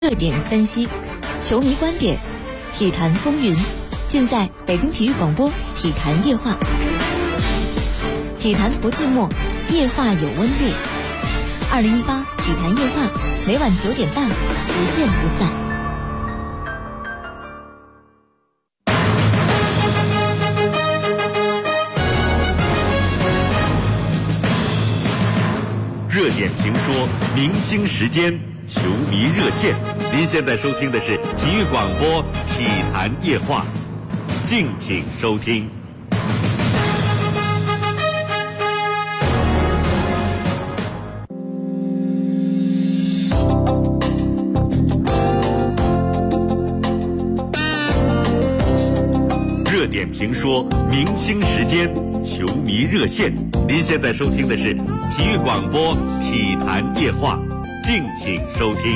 热点分析，球迷观点，体坛风云，尽在北京体育广播体坛夜话。体坛不寂寞，夜话有温度。2018体坛夜话，每晚9点半，不见不散。 热点评说，明星时间，球迷热线。您现在收听的是体育广播体坛夜话，敬请收听。热点评说，明星时间，球迷热线。您现在收听的是体育广播体坛夜话，敬请收听。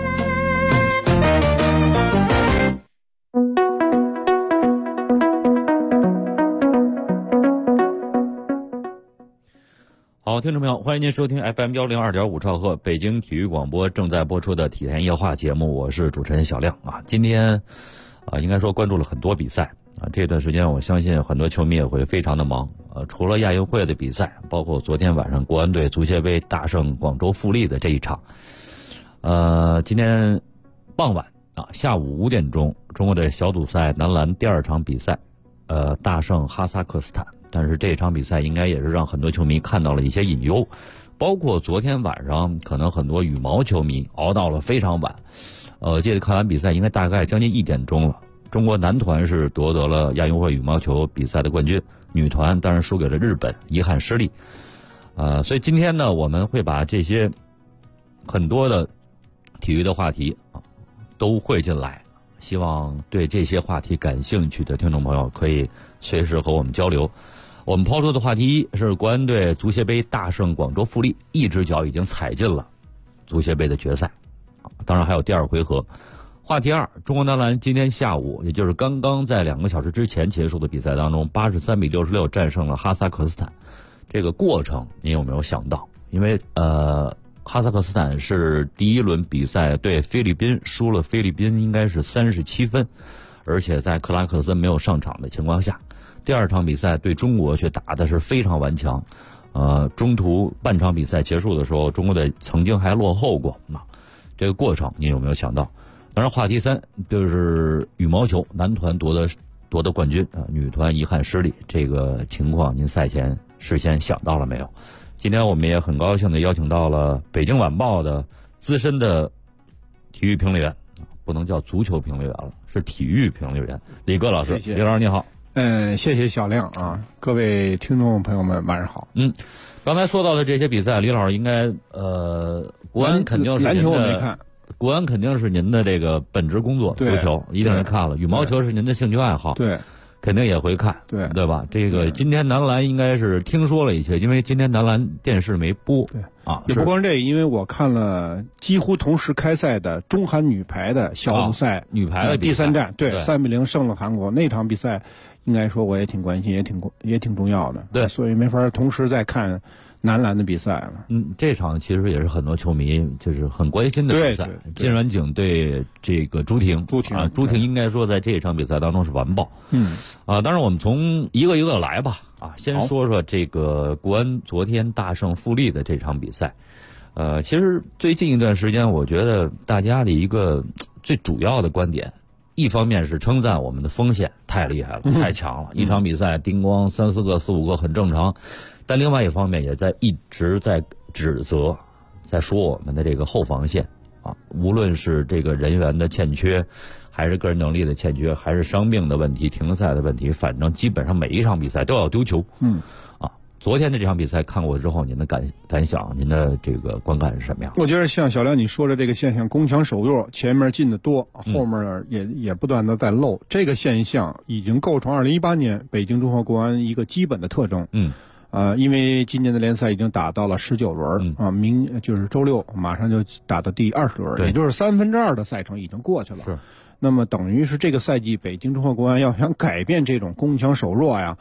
好，听众朋友，欢迎您收听 FM102.5兆赫北京体育广播正在播出的体坛夜话节目，我是主持人小亮啊。今天应该说关注了很多比赛啊。这段时间我相信很多球迷也会非常的忙。除了亚运会的比赛，包括昨天晚上国安队足协杯大胜广州富力的这一场，今天傍晚下午5点钟，中国队小组赛男篮第2场比赛，大胜哈萨克斯坦。但是这场比赛应该也是让很多球迷看到了一些隐忧，包括昨天晚上可能很多羽毛球迷熬到了非常晚。记得看完比赛应该大概将近1点钟了。中国男团是夺得了亚运会羽毛球比赛的冠军，女团当然输给了日本，遗憾失利。所以今天呢，我们会把这些很多的体育的话题都汇进来，希望对这些话题感兴趣的听众朋友可以随时和我们交流。我们抛出的话题1是国安队足协杯大胜广州富力，一只脚已经踩进了足协杯的决赛，当然还有第2回合。话题2，中国男篮今天下午，也就是刚刚在2个小时之前结束的比赛当中，83比66战胜了哈萨克斯坦。这个过程您有没有想到？因为哈萨克斯坦是第1轮比赛对菲律宾输了，菲律宾应该是37分，而且在克拉克森没有上场的情况下，第2场比赛对中国却打的是非常顽强。中途半场比赛结束的时候，中国队曾经还落后过。这个过程您有没有想到？当然，话题3就是羽毛球男团夺得冠军女团遗憾失利，这个情况您赛前事先想到了没有？今天我们也很高兴的邀请到了北京晚报的资深的体育评论员，不能叫足球评论员了，是体育评论员李戈老师。 谢谢李老师你好。 谢谢小亮啊，各位听众朋友们晚上好。 刚才说到的这些比赛，李老师应该国安肯定是篮球我没看， 国安肯定是您的这个本职工作，足球一定是看了，羽毛球是您的兴趣爱好， 对， 肯定也会看，对吧？这个今天男篮应该是听说了一些，因为今天男篮电视没播， 对也不光这个，因为我看了几乎同时开赛的中韩女排的小组赛， 女排的第3战，对，3比0胜了韩国，那场比赛应该说我也挺关心，也挺重要的， 对， 所以没法同时再看男篮的比赛了。 这场其实也是很多球迷就是很关心的比赛，金软景对这个朱婷朱婷应该说在这场比赛当中是完爆。当然我们从一个一个来吧。先说说这个国安昨天大胜富力的这场比赛。其实最近一段时间，我觉得大家的一个最主要的观点，一方面是称赞我们的锋线太厉害了，太强了，一场比赛叮咣3、4个、4、5个很正常。但另外一方面也一直在指责，在说我们的这个后防线无论是这个人员的欠缺，还是个人能力的欠缺，还是伤病的问题、停赛的问题，反正基本上每一场比赛都要丢球。昨天的这场比赛看过之后，您的感想，您的这个观感是什么样？ 我觉得像小亮你说的这个现象，攻强守弱，前面进的多，后面也不断的在漏，这个现象已经构成2018年北京中赫国安一个基本的特征。因为今年的联赛已经打到了19轮就是周6马上就打到第20轮，也就是2/3的赛程已经过去了。那么等于是这个赛季北京中赫国安要想改变这种攻强守弱呀，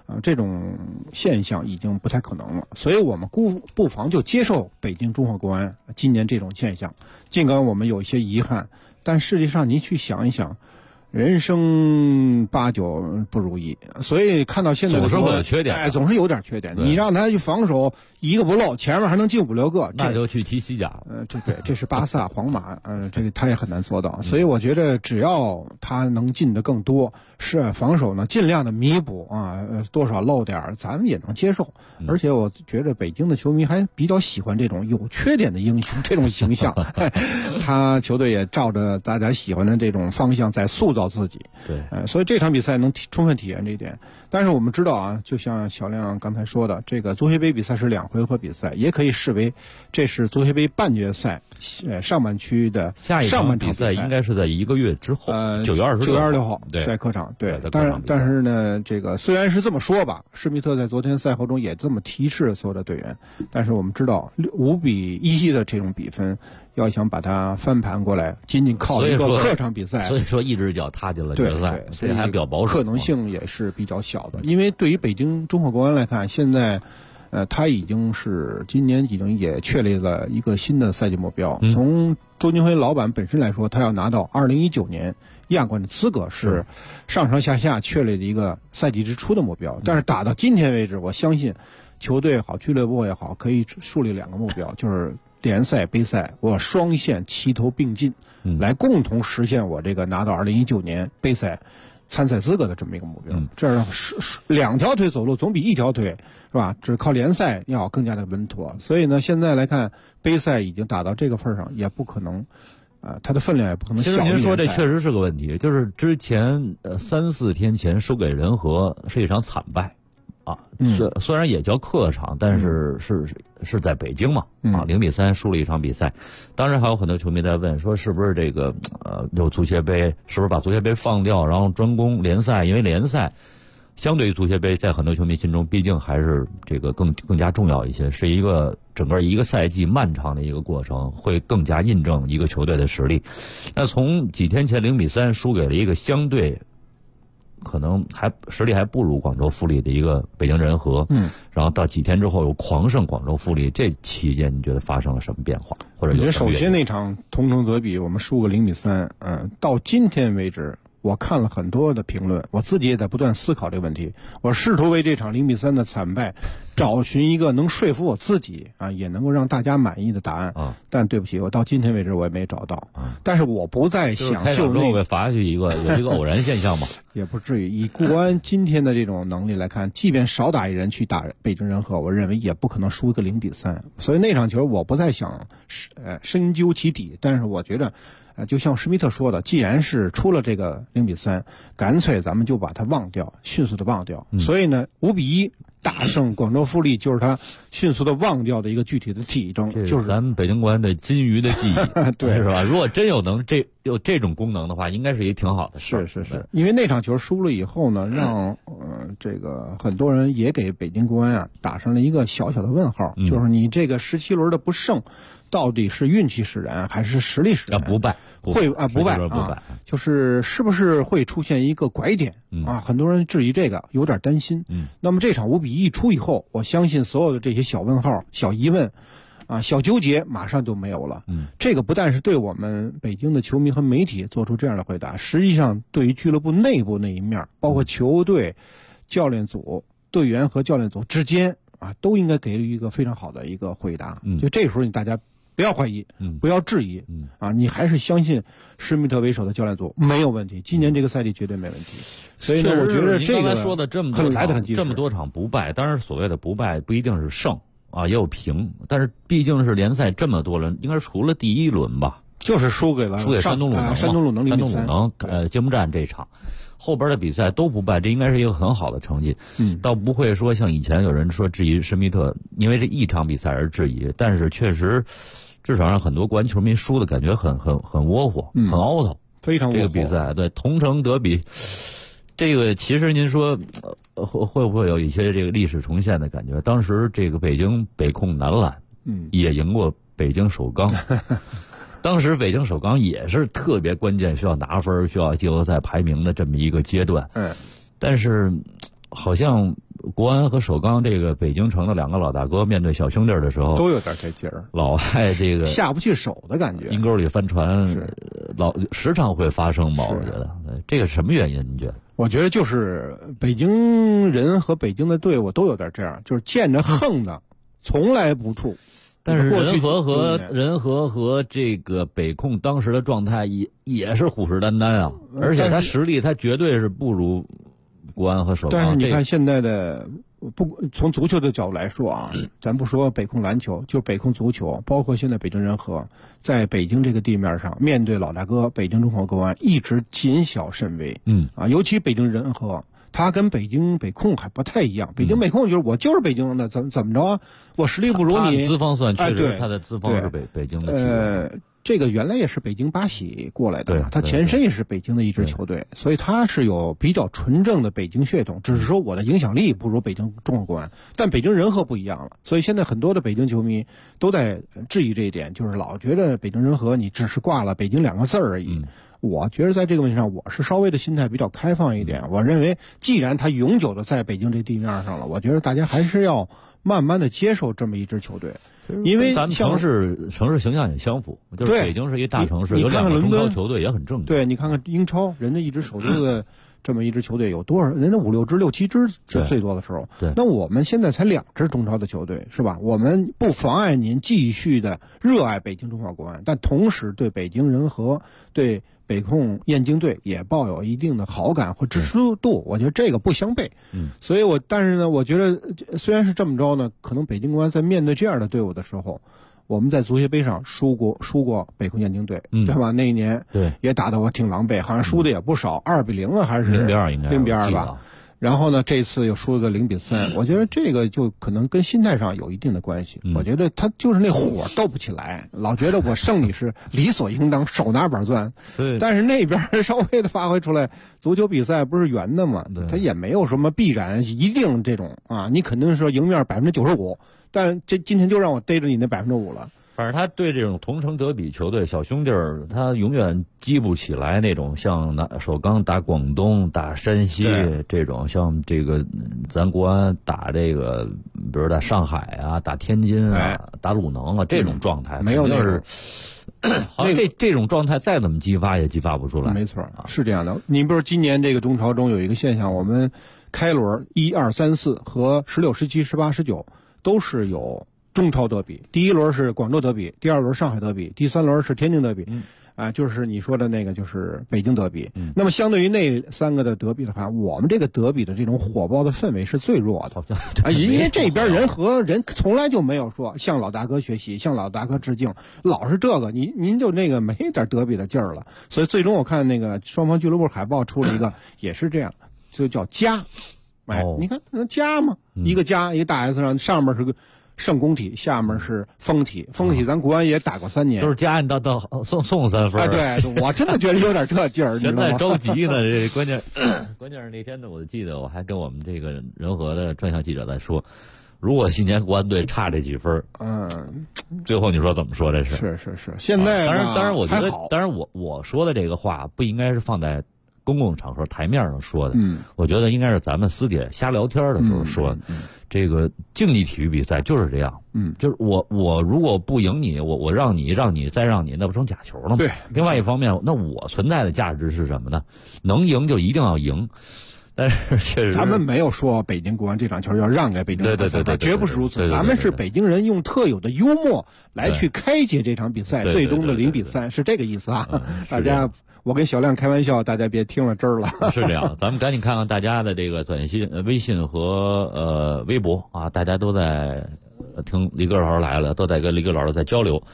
这种现象已经不太可能了。所以我们不妨就接受北京中赫国安今年这种现象，尽管我们有一些遗憾，但实际上您去想一想，人生8九不如意，所以看到现在总是会有缺点， 总是有点缺点。你让他去防守一个不漏，前面还能进5、6个， 那就去踢西甲。 这是巴萨、皇马，这个他也很难做到。所以我觉得只要他能进的更多，是防守呢尽量的弥补啊，多少漏点咱们也能接受。而且我觉得北京的球迷还比较喜欢这种有缺点的英雄这种形象，他球队也照着大家喜欢的这种方向在塑造自己。 对， 所以这场比赛能充分体验这一点。但是我们知道啊，就像小亮刚才说的，这个足协杯比赛是2回合比赛，也可以视为这是足协杯半决赛上半区的下一场比赛，应该是在1个月之后，9月26号在客场。对，但是呢，这个虽然是这么说吧，施密特在昨天赛后中也这么提示所有的队员，但是我们知道5-1的这种比分，要想把它翻盘过来，仅仅靠一个客场比赛， 所以说一只脚踏进了决赛， 所以还比较保守， 可能性也是比较小的。因为对于北京中赫国安来看，现在他已经是今年已经也确立了一个新的赛季目标。从周金辉老板本身来说，他要拿到2019年亚冠的资格，是上上下下确立的一个赛季之初的目标。但是打到今天为止，我相信球队也好，俱乐部也好，可以树立2个目标，就是联赛、杯赛，我双线齐头并进，来共同实现我这个拿到2019年杯赛参赛资格的这么一个目标。这样2条腿走路总比1条腿是吧？只靠联赛要更加的稳妥。所以呢，现在来看杯赛已经打到这个份上，也不可能它的分量也不可能小于联赛。 其实您说这确实是个问题，就是之前3-4天前输给人和是一场惨败。虽然也叫客场，但是是在北京嘛，0-3输了一场比赛。当然还有很多球迷在问说，是不是这个有足协杯，是不是把足协杯放掉，然后专攻联赛？因为联赛相对于足协杯，在很多球迷心中，毕竟还是这个更加重要一些，是一个整个一个赛季漫长的一个过程，会更加印证一个球队的实力。那从几天前0-3输给了一个相对可能实力还不如广州富力的一个北京人和，然后到几天之后又狂胜广州富力，这期间你觉得发生了什么变化？或者有什么原因？ 首先那场同城德比我们输个0-3，到今天为止，我看了很多的评论，我自己也在不断思考这个问题，我试图为这场0-3的惨败找寻一个能说服我自己也能够让大家满意的答案但对不起，我到今天为止我也没找到但是我不再想就那个罚下去有一个偶然现象嘛也不至于。以国安今天的这种能力来看，即便少打一人去打北京人和，我认为也不可能输一个0-3。所以那场球我不再想深究其底，但是我觉得就像施密特说的，既然是出了这个0-3，干脆咱们就把它忘掉，迅速的忘掉。所以呢，5-1大胜广州富力就是他迅速的忘掉的一个具体的体征，就是咱们北京国安的金鱼的记忆， 对， 是吧？如果真有这种功能的话，应该是一个挺好的事。 是，因为那场球输了以后呢，让这个很多人也给北京国安打上了一个小小的问号，就是你这个17轮的不胜，到底是运气使然还是实力使然？ 不败就是是不是会出现一个拐点很多人质疑这个，有点担心。那么这场5-1出以后，我相信所有的这些小问号、小疑问小纠结马上就没有了。这个不但是对我们北京的球迷和媒体做出这样的回答，实际上对于俱乐部内部那一面，包括球队、教练组、队员和教练组之间都应该给予一个非常好的一个回答。就这时候大家不要怀疑，不要质疑你还是相信施密特为首的教练组没有问题，今年这个赛季绝对没问题。所以呢，我觉得这个说的这么多场不败，当然所谓的不败不一定是胜也有平，但是毕竟是联赛这么多轮，应该是除了第1轮吧， 就是输给山东鲁能揭幕战这场，后边的比赛都不败，这应该是一个很好的成绩。倒不会说像以前有人说质疑施密特因为这一场比赛而质疑，但是确实至少让很多国安球迷输的感觉很窝火，很凹头， 非常窝火。 这个比赛对同城德比，这个其实您说会不会有一些这个历史重现的感觉？当时这个北京北控男篮也赢过北京首钢当时北京首钢也是特别关键，需要拿分，需要季后赛排名的这么一个阶段但是好像国安和首钢这个北京城的两个老大哥面对小兄弟的时候， 都有点这劲儿， 老爱这个下不去手的感觉， 阴沟里翻船，时常会发生嘛。我觉得这个什么原因？你觉得？ 我觉得就是北京人和北京的队伍都有点这样，就是见着横的从来不怵。 但是仁和和这个北控当时的状态也是虎视眈眈啊，而且他实力他绝对是不如国安和首钢。 但是你看现在的从足球的角度来说啊，咱不说北控篮球，就北控足球，包括现在北京人和在北京这个地面上面对老大哥北京中国国安一直谨小慎微。尤其北京人和他跟北京北控还不太一样，北京北控就是我就是北京的，怎么着啊？我实力不如你。 资方算确实，他的资方是北京的。 这个原来也是北京巴西过来的，他前身也是北京的一支球队，所以他是有比较纯正的北京血统。只是说我的影响力不如北京中国国安，但北京人和不一样了。所以现在很多的北京球迷都在质疑这一点，就是老觉得北京人和你只是挂了北京2个字而已。我觉得在这个问题上，我是稍微的心态比较开放一点。我认为，既然他永久的在北京这地面上了，我觉得大家还是要慢慢的接受这么一支球队，因为咱们城市形象也相符，就是北京是一大城市，有2个中超球队也很正常。 对，你看看英超，人家一支首都的这么一支球队有多少？人家5、6支、6、7支是最多的时候。 对， 那我们现在才2支中超的球队，是吧？我们不妨碍您继续的热爱北京中华国安，但同时对北京人和对北控燕京队也抱有一定的好感或支持度，我觉得这个不相悖。所以但是呢，我觉得虽然是这么着呢，可能北京国安在面对这样的队伍的时候，我们在足协杯上输过北控燕京队，对吧？那一年也打得我挺狼狈，好像输的也不少，2-0啊，还是 0-2应该 0-2吧。然后呢，这次又输了个0-3，我觉得这个就可能跟心态上有一定的关系。我觉得他就是那火斗不起来，老觉得我胜利是理所应当，手拿板钻。但是那边稍微的发挥出来，足球比赛不是圆的嘛，他也没有什么必然一定这种啊，你肯定是赢面95%，但今天就让我逮着你那5%了。 反正他对这种同城德比球队小兄弟儿，他永远激不起来那种像首钢打广东、打山西这种，像这个咱国安打这个，比如打上海啊、打天津啊、打鲁能啊这种状态， 没有就是。好像这种状态再怎么激发也激发不出来。 没错，是这样的。你比如今年这个中超中有一个现象，我们开轮1、2、3、4和16、17、18、19都是有中超德比，第1轮是广州德比，第2轮上海德比，第3轮是天津德比，就是你说的那个就是北京德比。那么相对于那3个的德比的话，我们这个德比的这种火爆的氛围是最弱的，因为这边人和人从来就没有说向老大哥学习，向老大哥致敬，老是这个您就那个没点德比的劲儿了。所以最终我看那个双方俱乐部海报出了一个也是这样，就叫家。你看家嘛，一个家，一个大 S 上面是个圣公体，下面是封体，封体咱国安也打过3年， 都是加你到送3分。 对，我真的觉得有点这劲儿。 现在着急呢，这关键是那天呢，我记得我还跟我们这个仁和的专项记者在说，如果今年国安队差这几分，最后你说怎么说这事？ 是，现在当然，我觉得，当然我说的这个话不应该是放在公共场合台面上说的，我觉得应该是咱们私底下瞎聊天的时候说。这个竞技体育比赛就是这样，就是我如果不赢你，我让你再让你，那不成假球了吗？ 对。 另外一方面，那我存在的价值是什么呢？能赢就一定要赢，但是确实咱们没有说北京国安这场球要让给北京国安， 对， 绝不是如此。咱们是北京人用特有的幽默来去开解这场比赛，最终的0-3是这个意思啊！大家。我跟小亮开玩笑，大家别听了真儿了。 是这样，咱们赶紧看看大家的这个短信、微信和微博啊，大家都在听李哥老师来了，都在跟李哥老师在交流。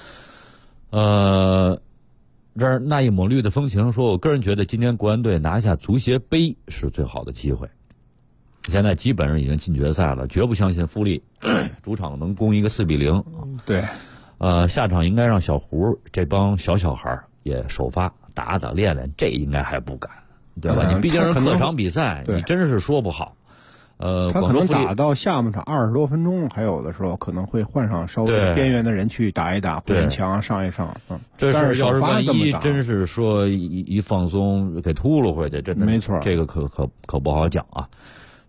这儿那一抹绿的风情说，我个人觉得今年国安队拿下足协杯是最好的机会。现在基本上已经进决赛了，绝不相信富力主场能攻一个4-0。 对， 下场应该让小胡这帮小孩也首发。打练练，这应该还不敢，对吧？你毕竟是客场比赛，你真是说不好。 他可能打到下半场20多分钟，还有的时候可能会换上稍微边缘的人去打一打，勉强上一上。 这是要是万一真是说一放松给秃噜回去，真的没错， 这个可不好讲啊。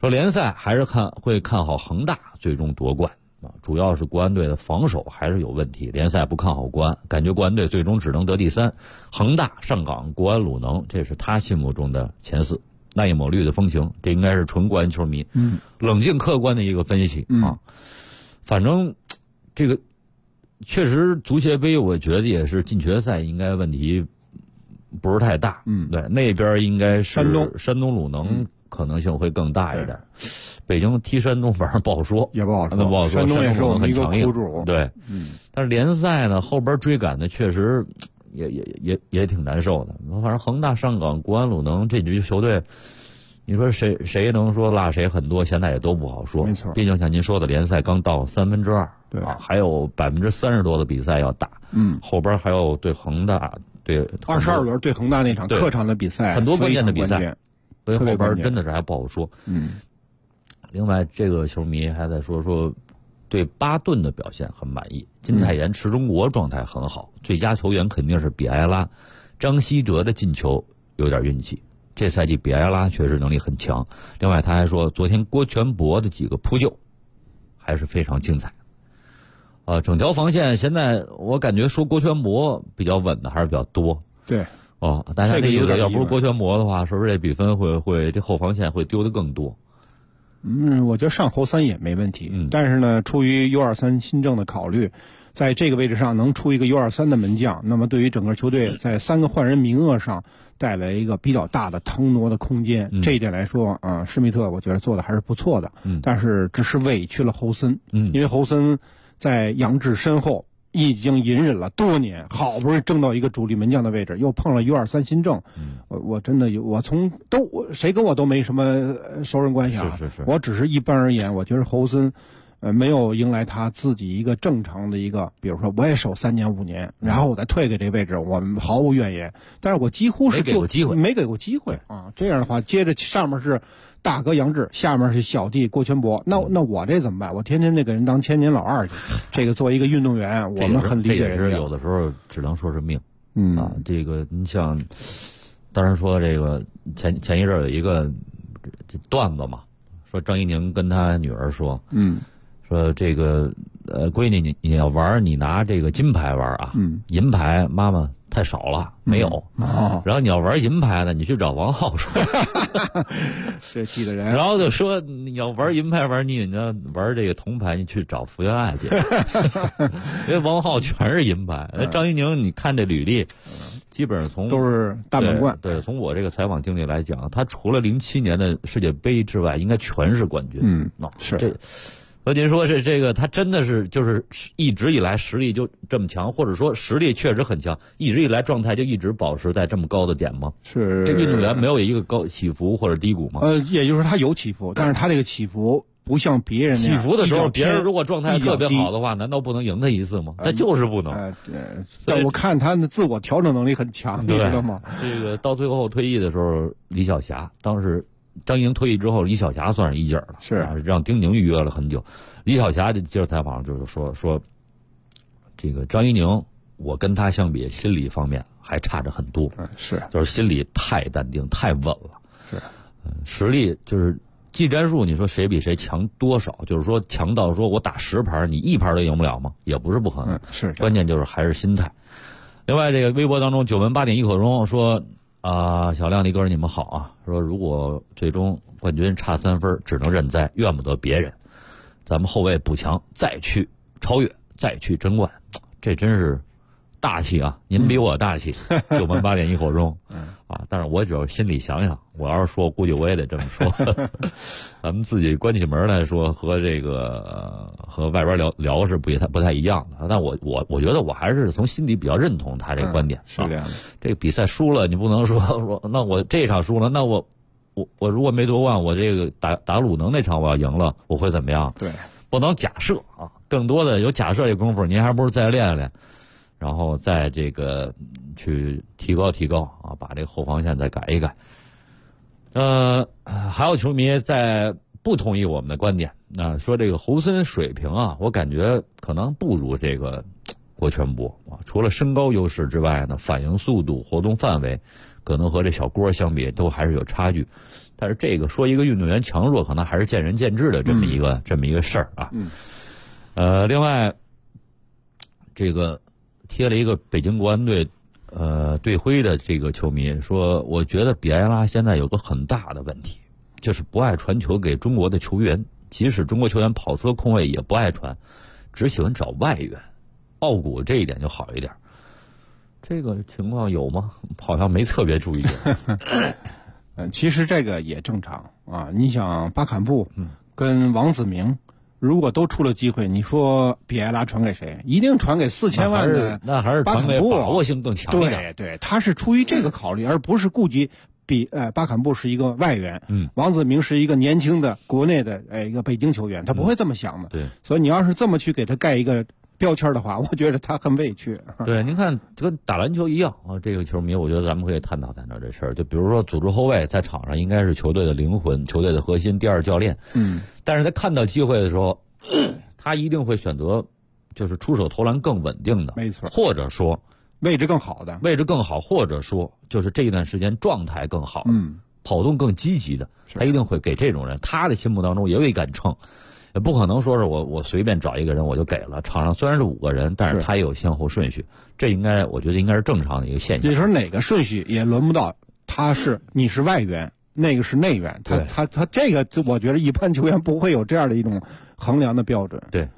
说联赛还是会看好恒大最终夺冠啊，主要是国安队的防守还是有问题。联赛不看好国安，感觉国安队最终只能得第3，恒大、上港、国安、鲁能，这是他心目中的前4。那一抹绿的风情，这应该是纯国安球迷冷静客观的一个分析啊。反正这个确实足协杯，我觉得也是进决赛应该问题不是太大。对，那边应该是山东鲁能可能性会更大一点。北京踢山东反正不好说， 也不好说。 不好说， 山东也是我们一个苦主。 对，但是联赛呢，后边追赶的确实也挺难受的。反正恒大、上港、国安、鲁能这支球队，你说谁能说落谁很多？现在也都不好说。 没错， 毕竟像您说的，联赛刚到2/3， 对啊，还有30%多的比赛要打。后边还有对恒大对 22轮对恒大那场客场的比赛， 很多关键的比赛，所以后边真的是还不好说。另外，这个球迷还在说对巴顿的表现很满意。金泰妍、池中国状态很好，最佳球员肯定是比埃拉。张稀哲的进球有点运气，这赛季比埃拉确实能力很强。另外，他还说昨天郭全博的几个扑救还是非常精彩。整条防线现在我感觉说郭全博比较稳的还是比较多。 对。 大家的意思，要不是郭全博的话，是不是这比分会这后防线会丢得更多？ 我觉得上侯3也没问题。但是呢，出于 U23 新政的考虑，在这个位置上能出一个 U23 的门将，那么对于整个球队在3个换人名额上带来一个比较大的腾挪的空间。这一点来说，施密特我觉得做的还是不错的。但是只是委屈了侯森。因为侯森在杨志身后已经隐忍了多年，好不容易争到一个主力门将的位置，又碰了 U23 新政。我真的谁跟我都没什么熟人关系啊。 是。 我只是一般而言，我觉得侯森没有迎来他自己一个正常的一个，比如说我也守3年5年，然后我再退给这位置，我们毫无怨言。但是我几乎是没给过机会啊。这样的话，接着上面是大哥杨志，下面是小弟郭全博，那我这怎么办？我天天得给人当千年老二去。这个作为一个运动员，我们很理解人家。 这也是有的时候只能说是命。这个你像，当然说这个前一阵有一个这段子嘛，说张怡宁跟他女儿说，说这个闺女你要玩，你拿这个金牌玩啊，银牌妈妈太少了，没有。然后你要玩银牌呢，你去找王浩说。 这气的人。 然后就说你要玩银牌玩你要玩这个铜牌，你去找福原爱去。因为王浩全是银牌，张怡宁你看这履历，基本上都是大满贯。 对，从我这个采访经历来讲，他除了07年的世界杯之外，应该全是冠军。 是这。和您说是这个，他真的是就是一直以来实力就这么强，或者说实力确实很强，一直以来状态就一直保持在这么高的点吗？ 是。 这运动员没有一个高起伏或者低谷吗？ 也就是说他有起伏，但是他这个起伏不像别人那样起伏的时候，别人如果状态特别好的话，难道不能赢他一次吗？他就是不能。 但我看他的自我调整能力很强，你知道吗？ 这个到最后退役的时候，李晓霞当时。张怡宁退役之后，李晓霞算是一劲儿了， 是让丁宁预约了很久。李晓霞就接受采访就是说，这个张怡宁，我跟他相比，心理方面还差着很多， 是就是心理太淡定、太稳了， 是， 实力就是技战术，你说谁比谁强多少？就是说强到说我打10盘，你1盘都赢不了吗？也不是不可能， 是， 关键就是还是心态。另外，这个微博当中9门8点一口钟说。小亮、李哥你们好啊！说如果最终冠军差3分，只能认栽，怨不得别人。咱们后卫补强，再去超越，再去争冠，这真是大气啊！您比我大气，9门8点一口钟。但是我只要心里想想，我要是说，估计我也得这么说。咱们自己关起门来说，和这个和外边聊是不太一样的。但我觉得我还是从心里比较认同他这个观点。 是这样的。 这个比赛输了，你不能说那我这场输了，那我如果没夺冠，我这个打鲁能那场我要赢了，我会怎么样？ 对， 不能假设啊。更多的有假设这功夫，您还不如再练练。然后再这个去提高啊，把这个后防线再改一改。还有球迷在不同意我们的观点，说这个侯森水平啊，我感觉可能不如这个国全波啊。除了身高优势之外呢，反应速度、活动范围，可能和这小郭相比都还是有差距。但是这个说一个运动员强弱，可能还是见仁见智的这么一个事儿啊。另外，这个贴了一个北京国安队队徽的这个球迷说，我觉得比埃拉现在有个很大的问题，就是不爱传球给中国的球员，即使中国球员跑出了空位也不爱传，只喜欢找外援。奥古这一点就好一点，这个情况有吗？好像没特别注意。 其实这个也正常啊。你想巴坎布跟王子明，如果都出了机会，你说比埃拉传给谁？一定传给4000万的那还是传给把握性更强一点。 对，他是出于这个考虑，而不是顾及巴坎布是一个外援，王子明是一个年轻的国内的一个北京球员，他不会这么想的。 对， 所以你要是这么去给他盖一个标签的话，我觉得他很委屈。 对，您看就跟打篮球一样啊，这个球迷我觉得咱们可以探讨探讨这事儿。就比如说组织后卫在场上应该是球队的灵魂、球队的核心、第二教练，但是他看到机会的时候，他一定会选择就是出手投篮更稳定的， 没错， 或者说位置更好的， 或者说就是这一段时间状态更好，跑动更积极的，他一定会给这种人。他的心目当中也有一杆秤。也不可能说是我随便找一个人我就给了。场上虽然是5个人，但是他也有先后顺序，这我觉得应该是正常的一个现象。 你说哪个顺序也轮不到你是外援，那个是内援，他这个我觉得一般球员不会有这样的一种衡量的标准。 对，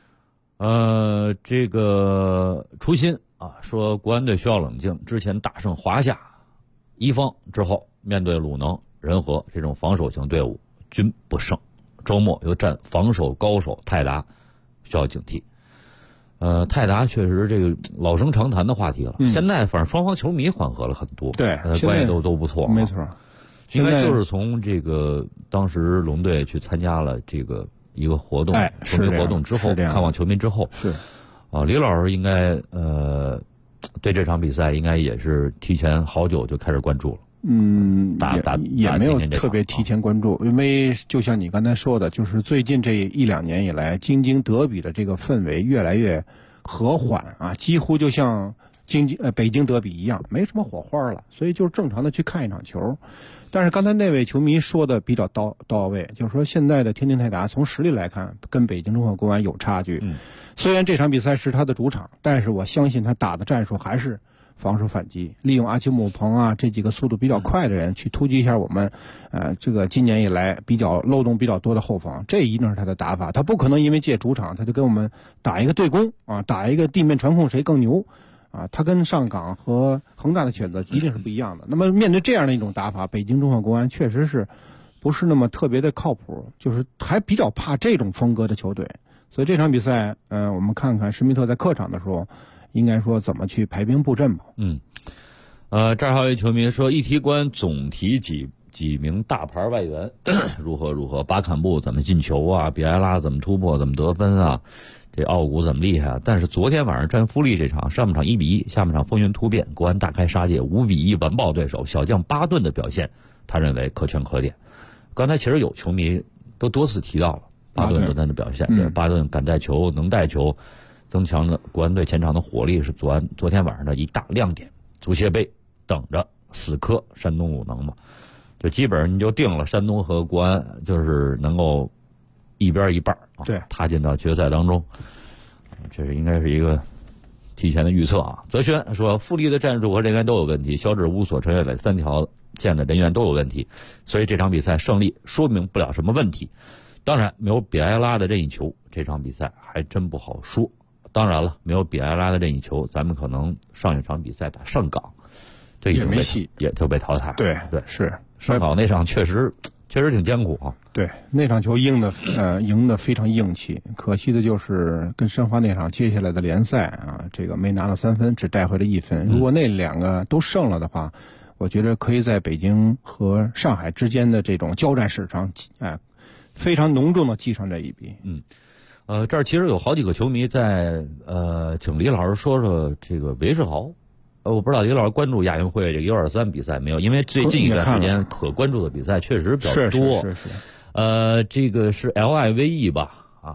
这个初心啊，说国安队需要冷静，之前大胜华夏一方之后，面对鲁能、人和这种防守型队伍均不胜。周末又战防守高手泰达，需要警惕。泰达确实这个老生常谈的话题了。现在反正双方球迷缓和了很多， 对， 关系都不错。 没错， 应该就是从这个当时龙队去参加了这个一个活动，球迷活动之后，看望球迷之后， 是啊，李老师应该对这场比赛应该也是提前好久就开始关注了。 也没有特别提前关注，因为就像你刚才说的，就是最近这1-2年以来，京津德比的这个氛围越来越和缓啊，几乎就像北京德比一样，没什么火花了，所以就是正常的去看一场球。但是刚才那位球迷说的比较到位，就是说现在的天津泰达从实力来看，跟北京中赫国安有差距。虽然这场比赛是他的主场，但是我相信他打的战术还是防守反击，利用阿奇姆彭啊这几个速度比较快的人去突击一下我们，这个今年以来漏洞比较多的后防，这一定是他的打法。他不可能因为借主场他就跟我们打一个对攻啊，打一个地面传控谁更牛啊？他跟上港和恒大的选择一定是不一样的。那么面对这样的一种打法，北京中赫国安确实是不是那么特别的靠谱，就是还比较怕这种风格的球队。所以这场比赛，我们看看施密特在客场的时候，应该说怎么去排兵布阵吧。 这儿还有一球迷说，一提国安总提几名大牌外援如何，巴坎布怎么进球啊，比埃拉怎么突破怎么得分啊，这奥古怎么厉害啊。但是昨天晚上战富力这场，上半场1-1，下半场风云突变，国安大开杀戒5-1完爆对手，小将巴顿的表现他认为可圈可点。刚才其实有球迷都多次提到了巴顿昨天的表现，巴顿敢带球能带球，增强了国安队前场的火力，是昨天晚上的一大亮点。足协杯等着死磕山东鲁能嘛，就基本上你就定了山东和国安就是能够一边一半啊， 对， 踏进到决赛当中，这是应该是一个提前的预测啊。泽轩说，富力的战术和人员都有问题，肖智、乌索、陈岳磊3条线的人员都有问题，所以这场比赛胜利说明不了什么问题。当然，没有比埃拉的任意球，这场比赛还真不好说。当然了，没有比埃拉的任意球，咱们可能上一场比赛打上港，这也没戏， 也就被淘汰。 对，是上港那场确实挺艰苦啊。 对，那场球赢得非常硬气，可惜的就是跟申花那场接下来的联赛啊，这个没拿到3分，只带回了1分。如果那2个都胜了的话，我觉得可以在北京和上海之间的这种交战史上，非常浓重的记上这一笔。 这儿其实有好几个球迷在请李老师说说这个韦世豪。我不知道李老师关注亚运会这个U23比赛没有？因为最近一段时间可关注的比赛确实比较多。 是。 这个是 LIVE 吧？啊，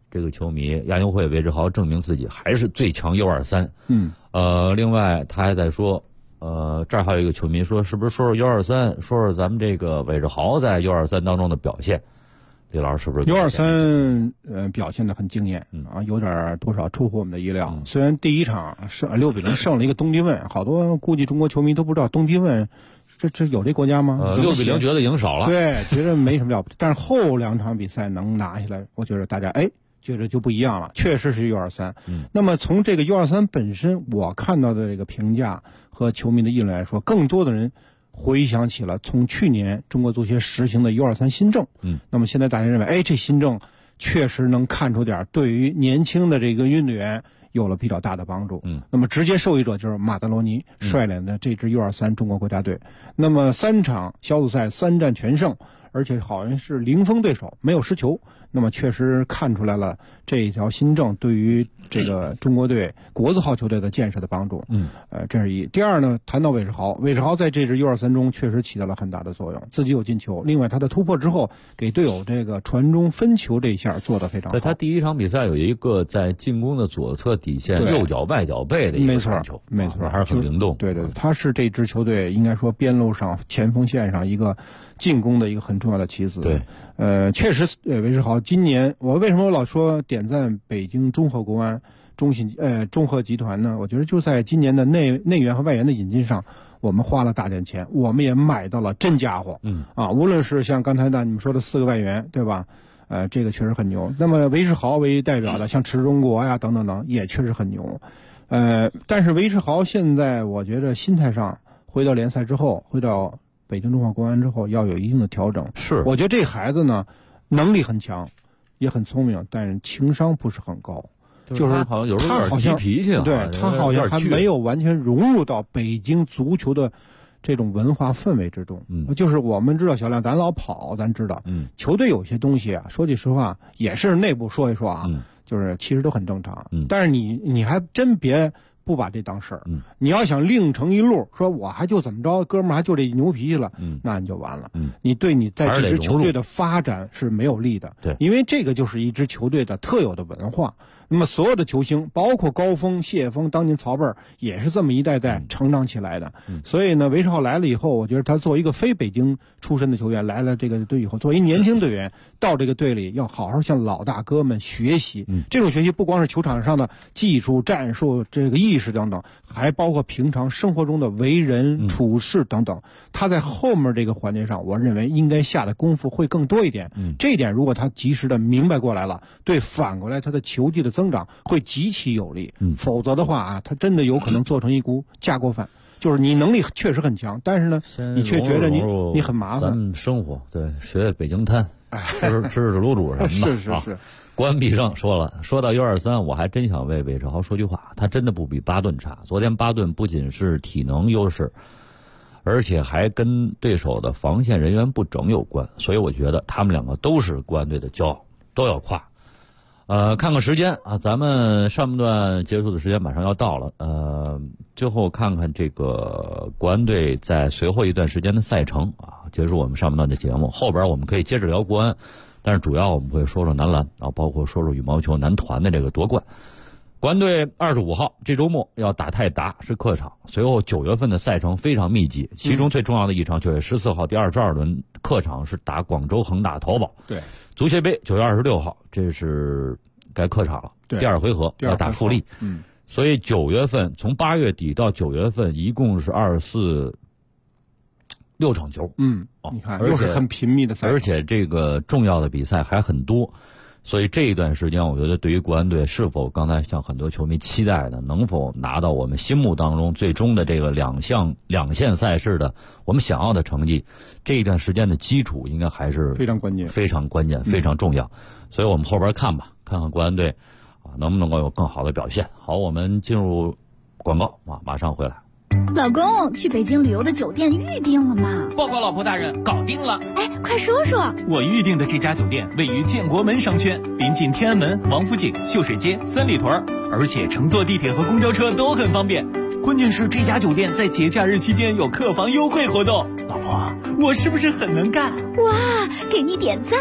这个球迷亚运会韦志豪证明自己还是最强 U23。另外他还在说，这儿还有一个球迷说，是不是说说 U23，说说咱们这个韦志豪在 U23当中的表现？李老师是不是 U23表现得很惊艳啊，有点多少出乎我们的意料。虽然第一场是6-0胜了一个东帝汶，好多估计中国球迷都不知道东帝汶这有这国家吗 ？6-0觉得赢少了， 对，觉得没什么了不起。但是后2场比赛能拿下来，我觉得大家觉得就不一样了，确实是 U23。那么从这个 U23 本身，我看到的这个评价和球迷的议论来说，更多的人回想起了从去年中国足协实行的 U23 新政。那么现在大家认为，这新政确实能看出点对于年轻的这个运动员有了比较大的帮助。那么直接受益者就是马德罗尼率领的这支 U23 中国国家队。那么3场小组赛3战全胜，而且好像是零封对手，没有失球。那么确实看出来了这一条新政对于这个中国队国字号球队的建设的帮助。这是一。第二呢，谈到韦世豪在这支 U23 中确实起到了很大的作用，自己有进球，另外他的突破之后给队友这个传中分球这一下做得非常好。 他第一场比赛有一个在进攻的左侧底线右脚外脚背的一个传球， 没错， 还是很灵动。 对，他是这支球队应该说边路上前锋线上一个进攻的一个很重要的棋子。 对， 确实，韦世豪今年我为什么老说点赞北京中赫国安中赫集团呢？我觉得就在今年的内援和外援的引进上，我们花了大点钱，我们也买到了真家伙。无论是像刚才你们说的4个外援，对吧？这个确实很牛。那么韦世豪为代表的，像池中国呀等等也确实很牛。但是韦世豪现在我觉得心态上回到联赛之后，回到北京中赫国安之后，要有一定的调整。 是， 我觉得这孩子呢，能力很强，也很聪明，但是情商不是很高。就是他好像有时候有点急脾气， 对，他好像还没有完全融入到北京足球的这种文化氛围之中。就是我们知道小亮，咱老跑，咱知道，球队有些东西啊，说句实话，也是内部说一说啊，就是其实都很正常。但是你还真别不把这当事儿。你要想另成一路，说我还就怎么着，哥们儿还就这牛脾气了，那你就完了。你对你在这支球队的发展是没有利的。 对， 因为这个就是一支球队的特有的文化。那么所有的球星，包括高峰、谢峰，当年曹贝尔也是这么一代代成长起来的。所以呢，韦世豪来了以后，我觉得他作为一个非北京出身的球员来了这个队以后，作为一年轻队员到这个队里，要好好向老大哥们学习。这种学习不光是球场上的技术、战术、这个意识等等，还包括平常生活中的为人处事等等。他在后面这个环节上，我认为应该下的功夫会更多一点。这一点如果他及时的明白过来了，对反过来他的球技的增长会极其有利。否则的话啊，他真的有可能做成一股架锅饭。就是你能力确实很强，但是呢，你却觉得你很麻烦。 咱们生活对学北京摊，吃卤煮什么的。 是。 国安必胜说了，说到 U23，我还真想为韦世豪说句话，他真的不比巴顿差。昨天巴顿不仅是体能优势，而且还跟对手的防线人员不整有关，所以我觉得他们两个都是国安队的骄傲，都要夸。看看时间啊，咱们上半段结束的时间马上要到了。最后看看这个国安队在随后一段时间的赛程啊，结束我们上半段的节目。后边我们可以接着聊国安，但是主要我们会说说男篮啊，包括说说羽毛球男团的这个夺冠。国安队25号这周末要打泰达，是客场。随后9月份的赛程非常密集，其中最重要的一场9月14号第22轮客场是打广州恒大淘宝。 对， 足协杯9月26号，这是该客场了。第二回合要打富力。所以9月份从8月底到9月份一共是6场球。 你看又是很频密的赛程， 而且这个重要的比赛还很多。所以这一段时间，我觉得对于国安队是否刚才像很多球迷期待的，能否拿到我们心目当中最终的这个两线赛事的我们想要的成绩，这一段时间的基础应该还是非常关键、 非常关键、非常重要。所以我们后边看吧，看看国安队啊能不能够有更好的表现。好，我们进入广告啊，马上回来。 老公，去北京旅游的酒店预定了吗？ 报告老婆大人，搞定了。 哎，快说说。 我预定的这家酒店位于建国门商圈，临近天安门、王府井、秀水街、三里屯，而且乘坐地铁和公交车都很方便。关键是这家酒店在节假日期间有客房优惠活动。老婆，我是不是很能干？ 哇，给你点赞。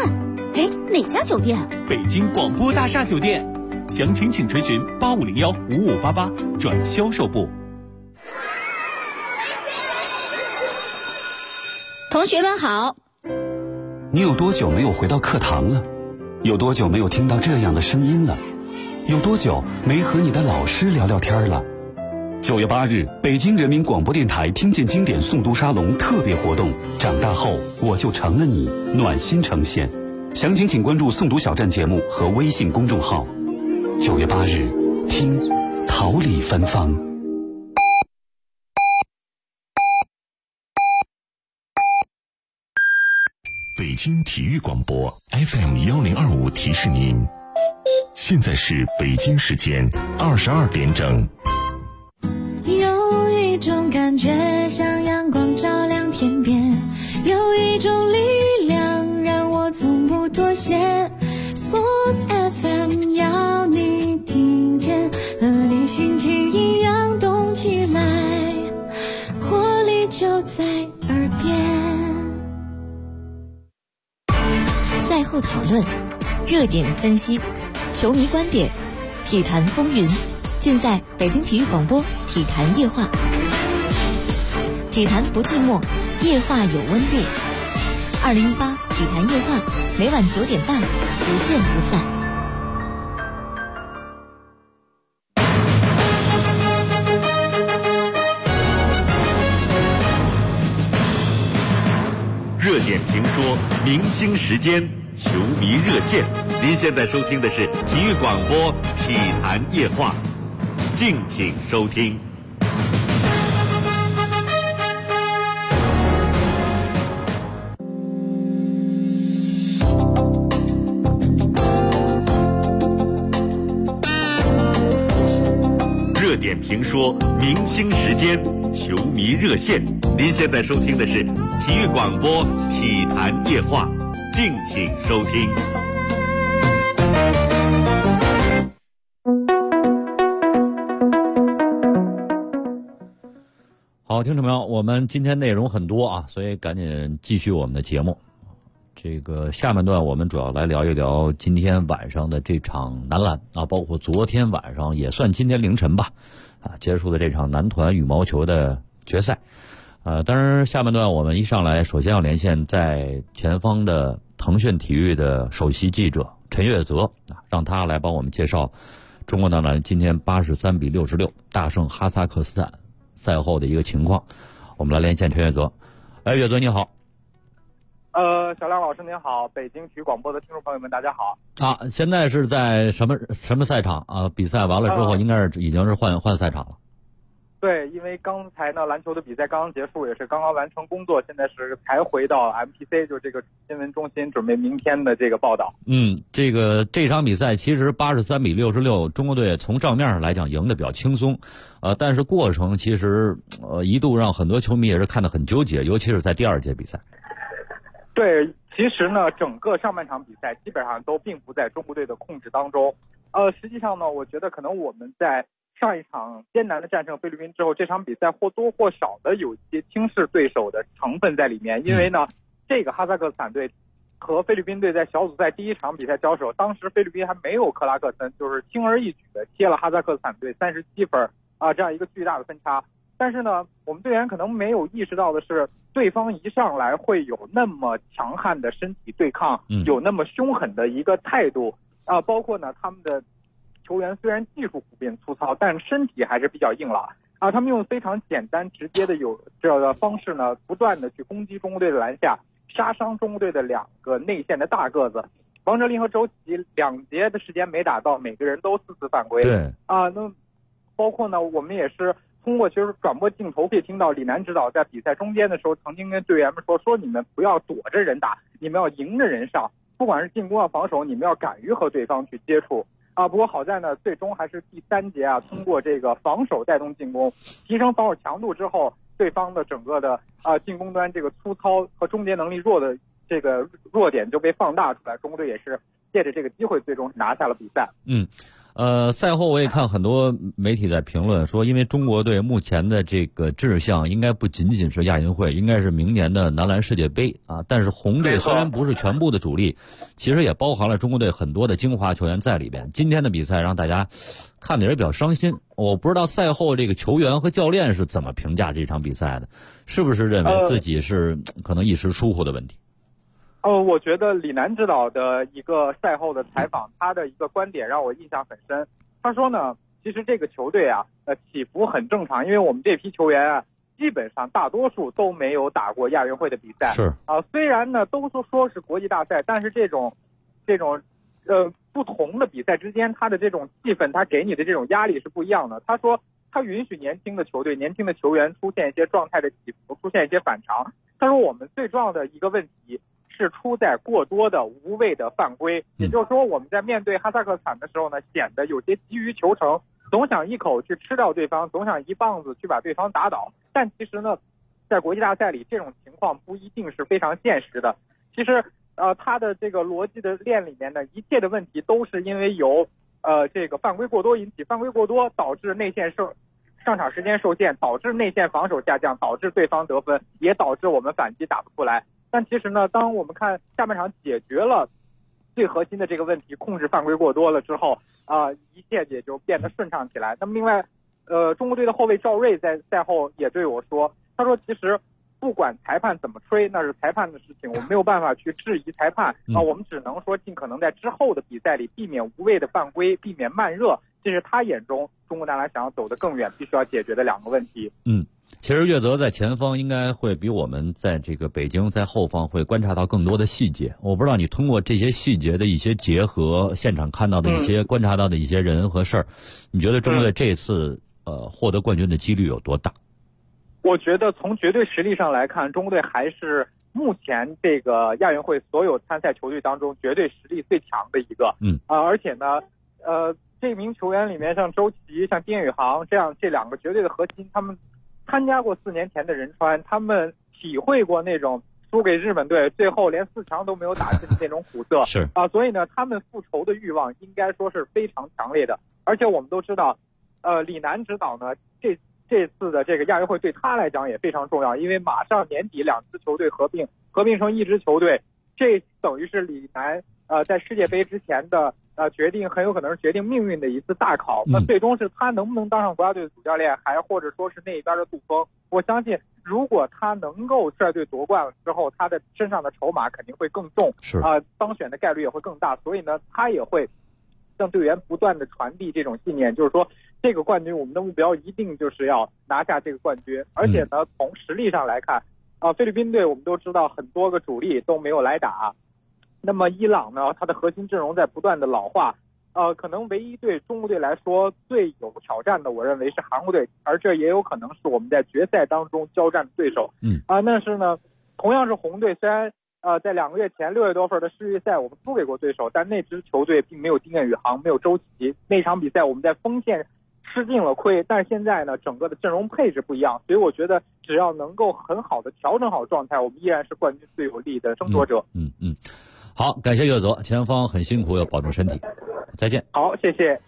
哎，哪家酒店？ 北京广播大厦酒店，详情请垂询8501-5588转销售部。 同学们好。 你有多久没有回到课堂了？有多久没有听到这样的声音了？有多久没和你的老师聊聊天了？9月8日，北京人民广播电台听见经典诵读沙龙特别活动，长大后我就成了你，暖心呈现。详情请关注诵读小站节目和微信公众号。9月8日，听桃李芬芳。 北京体育广播 FM1025提示您，现在是北京时间22点整。 有一种感觉像阳光照亮天边，有一种力量让我从不妥协。 Sports FM 要你听见，和你心情一样动起来，活力就在耳边。 赛后讨论，热点分析，球迷观点，体坛风云，尽在北京体育广播体坛夜话。体坛不寂寞，夜话有温度。2018体坛夜话，每晚9点半，不见不散。 热点评说，明星时间，球迷热线。您现在收听的是体育广播体坛夜话，敬请收听。热点评说，明星时间，球迷热线。您现在收听的是体育广播体坛夜话，敬请收听。 好，听众朋友，我们今天内容很多啊，所以赶紧继续我们的节目。这个下半段我们主要来聊一聊今天晚上的这场男篮啊，包括昨天晚上也算今天凌晨吧，结束的这场男团羽毛球的决赛。当然下半段我们一上来首先要连线在前方的腾讯体育的首席记者陈月泽，让他来帮我们介绍中国男篮今天83比66大胜哈萨克斯坦赛后的一个情况。我们来连线陈月泽。哎，月泽你好。 小亮老师您好，北京体育广播的听众朋友们大家好。 现在是在什么赛场啊？比赛完了之后应该是已经是换赛场了。 对，因为刚才呢篮球的比赛刚刚结束，也是刚刚完成工作，现在是才回到 MPC， 就这个新闻中心，准备明天的这个报道。 这场比赛其实83比66，中国队从账面上来讲赢得比较轻松，但是过程其实一度让很多球迷也是看得很纠结，尤其是在第二节比赛。 对，其实呢，整个上半场比赛基本上都并不在中国队的控制当中。实际上呢，我觉得可能我们在上一场艰难的战胜菲律宾之后，这场比赛或多或少的有一些轻视对手的成分在里面。因为呢，这个哈萨克斯坦队和菲律宾队在小组赛第一场比赛交手，当时菲律宾还没有克拉克森，就是轻而易举的贴了哈萨克斯坦队37分这样一个巨大的分差。但是呢，我们队员可能没有意识到的是，对方一上来会有那么强悍的身体对抗，有那么凶狠的一个态度包括呢他们的球员虽然技术普遍粗糙，但身体还是比较硬朗他们用非常简单直接的有这个方式呢，不断的去攻击中国队的篮下，杀伤中国队的2个内线的大个子。王哲林和周琦2节的时间没打到，每个人都4次犯规。 对那包括呢，我们也是通过其实转播镜头可以听到李楠指导在比赛中间的时候曾经跟队员们说你们不要躲着人打，你们要迎着人上，不管是进攻防守，你们要敢于和对方去接触不过好在呢，最终还是第3节通过这个防守带动进攻，提升防守强度之后，对方的整个的进攻端这个粗糙和终结能力弱的这个弱点就被放大出来，中国队也是借着这个机会最终拿下了比赛。 赛后我也看很多媒体在评论说，因为中国队目前的这个志向应该不仅仅是亚运会，应该是明年的男篮世界杯啊。但是红队虽然不是全部的主力，其实也包含了中国队很多的精华球员在里边。今天的比赛让大家看的也比较伤心。我不知道赛后这个球员和教练是怎么评价这场比赛的，是不是认为自己是可能一时疏忽的问题？ 我觉得李楠指导的一个赛后的采访，他的一个观点让我印象很深。他说呢，其实这个球队啊，起伏很正常，因为我们这批球员啊，基本上大多数都没有打过亚运会的比赛。 是虽然呢都说是国际大赛，但是这种不同的比赛之间，他的这种气氛，他给你的这种压力是不一样的。他说他允许年轻的球队、年轻的球员出现一些状态的起伏，出现一些反常。他说我们最重要的一个问题是出在过多的无谓的犯规，也就是说我们在面对哈萨克斯坦的时候呢，显得有些急于求成，总想一口去吃掉对方，总想一棒子去把对方打倒。但其实呢，在国际大赛里这种情况不一定是非常现实的。其实他的这个逻辑的链里面呢，一切的问题都是因为由这个犯规过多引起，犯规过多导致内线上场时间受限，导致内线防守下降，导致对方得分，也导致我们反击打不出来。但其实呢，当我们看下半场解决了最核心的这个问题，控制犯规过多了之后，一切也就变得顺畅起来。那么另外，中国队的后卫赵睿在赛后也对我说，他说其实不管裁判怎么吹，那是裁判的事情，我们没有办法去质疑裁判我们只能说尽可能在之后的比赛里避免无谓的犯规，避免慢热，这是他眼中中国男篮想要走得更远必须要解决的两个问题。 其实岳泽在前方应该会比我们在这个北京在后方会观察到更多的细节。我不知道你通过这些细节的一些结合，现场看到的一些观察到的一些人和事儿，你觉得中国队这次获得冠军的几率有多大？ 我觉得从绝对实力上来看，中国队还是目前这个亚运会所有参赛球队当中绝对实力最强的一个。而且呢，这名球员里面像周琦、像丁宇航这两个绝对的核心，他们参加过4年前的仁川，他们体会过那种输给日本队，最后连4强都没有打进的那种苦涩。 是所以呢，他们复仇的欲望应该说是非常强烈的。而且我们都知道，李楠指导呢，这次的这个亚运会对他来讲也非常重要，因为马上年底2支球队合并成1支球队，这等于是李楠在世界杯之前的决定，很有可能是决定命运的一次大考。那最终是他能不能当上国家队的主教练，还或者说是那一边的杜锋。我相信如果他能够率队夺冠了之后，他的身上的筹码肯定会更重，当选的概率也会更大。所以呢，他也会向队员不断的传递这种信念，就是说这个冠军我们的目标一定就是要拿下这个冠军。而且呢，从实力上来看，菲律宾队我们都知道很多个主力都没有来打。那么伊朗呢，它的核心阵容在不断的老化，可能唯一对中国队来说最有挑战的，我认为是韩国队，而这也有可能是我们在决赛当中交战的对手。但是呢，同样是红队，虽然在2个月前6月多份的世预赛我们输给过对手，但那支球队并没有丁彦雨航，没有周琦，那场比赛我们在锋线吃尽了亏。但是现在呢，整个的阵容配置不一样，所以我觉得只要能够很好的调整好状态，我们依然是冠军最有力的争夺者。 好，感谢岳泽，前方很辛苦，要保重身体，再见。 好，谢谢。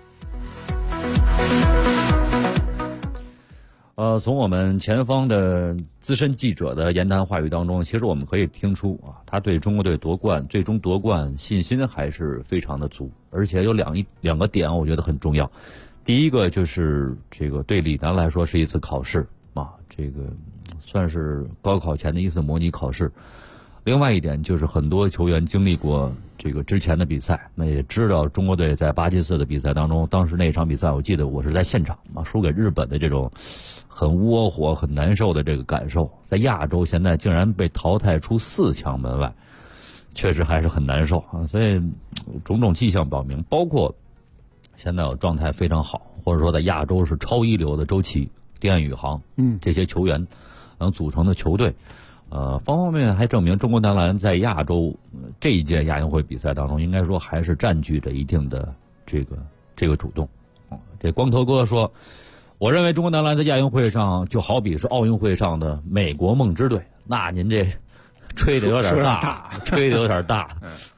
从我们前方的资深记者的言谈话语当中，其实我们可以听出他对中国队最终夺冠信心还是非常的足，而且有两个点我觉得很重要。第一个就是这个对李楠来说是一次考试这个算是高考前的一次模拟考试。另外一点就是很多球员经历过这个之前的比赛，那也知道中国队在巴基斯坦的比赛当中，当时那场比赛我记得我是在现场输给日本的这种很窝火很难受的这个感受，在亚洲现在竟然被淘汰出4强门外，确实还是很难受所以种种迹象表明，包括现在有状态非常好，或者说在亚洲是超一流的周琦、丁彦雨航这些球员能组成的球队，方方面面还证明中国男篮在亚洲这一届亚运会比赛当中，应该说还是占据着一定的这个主动。这光头哥说，我认为中国男篮在亚运会上就好比是奥运会上的美国梦之队。那您这吹的有点大，吹的有点大。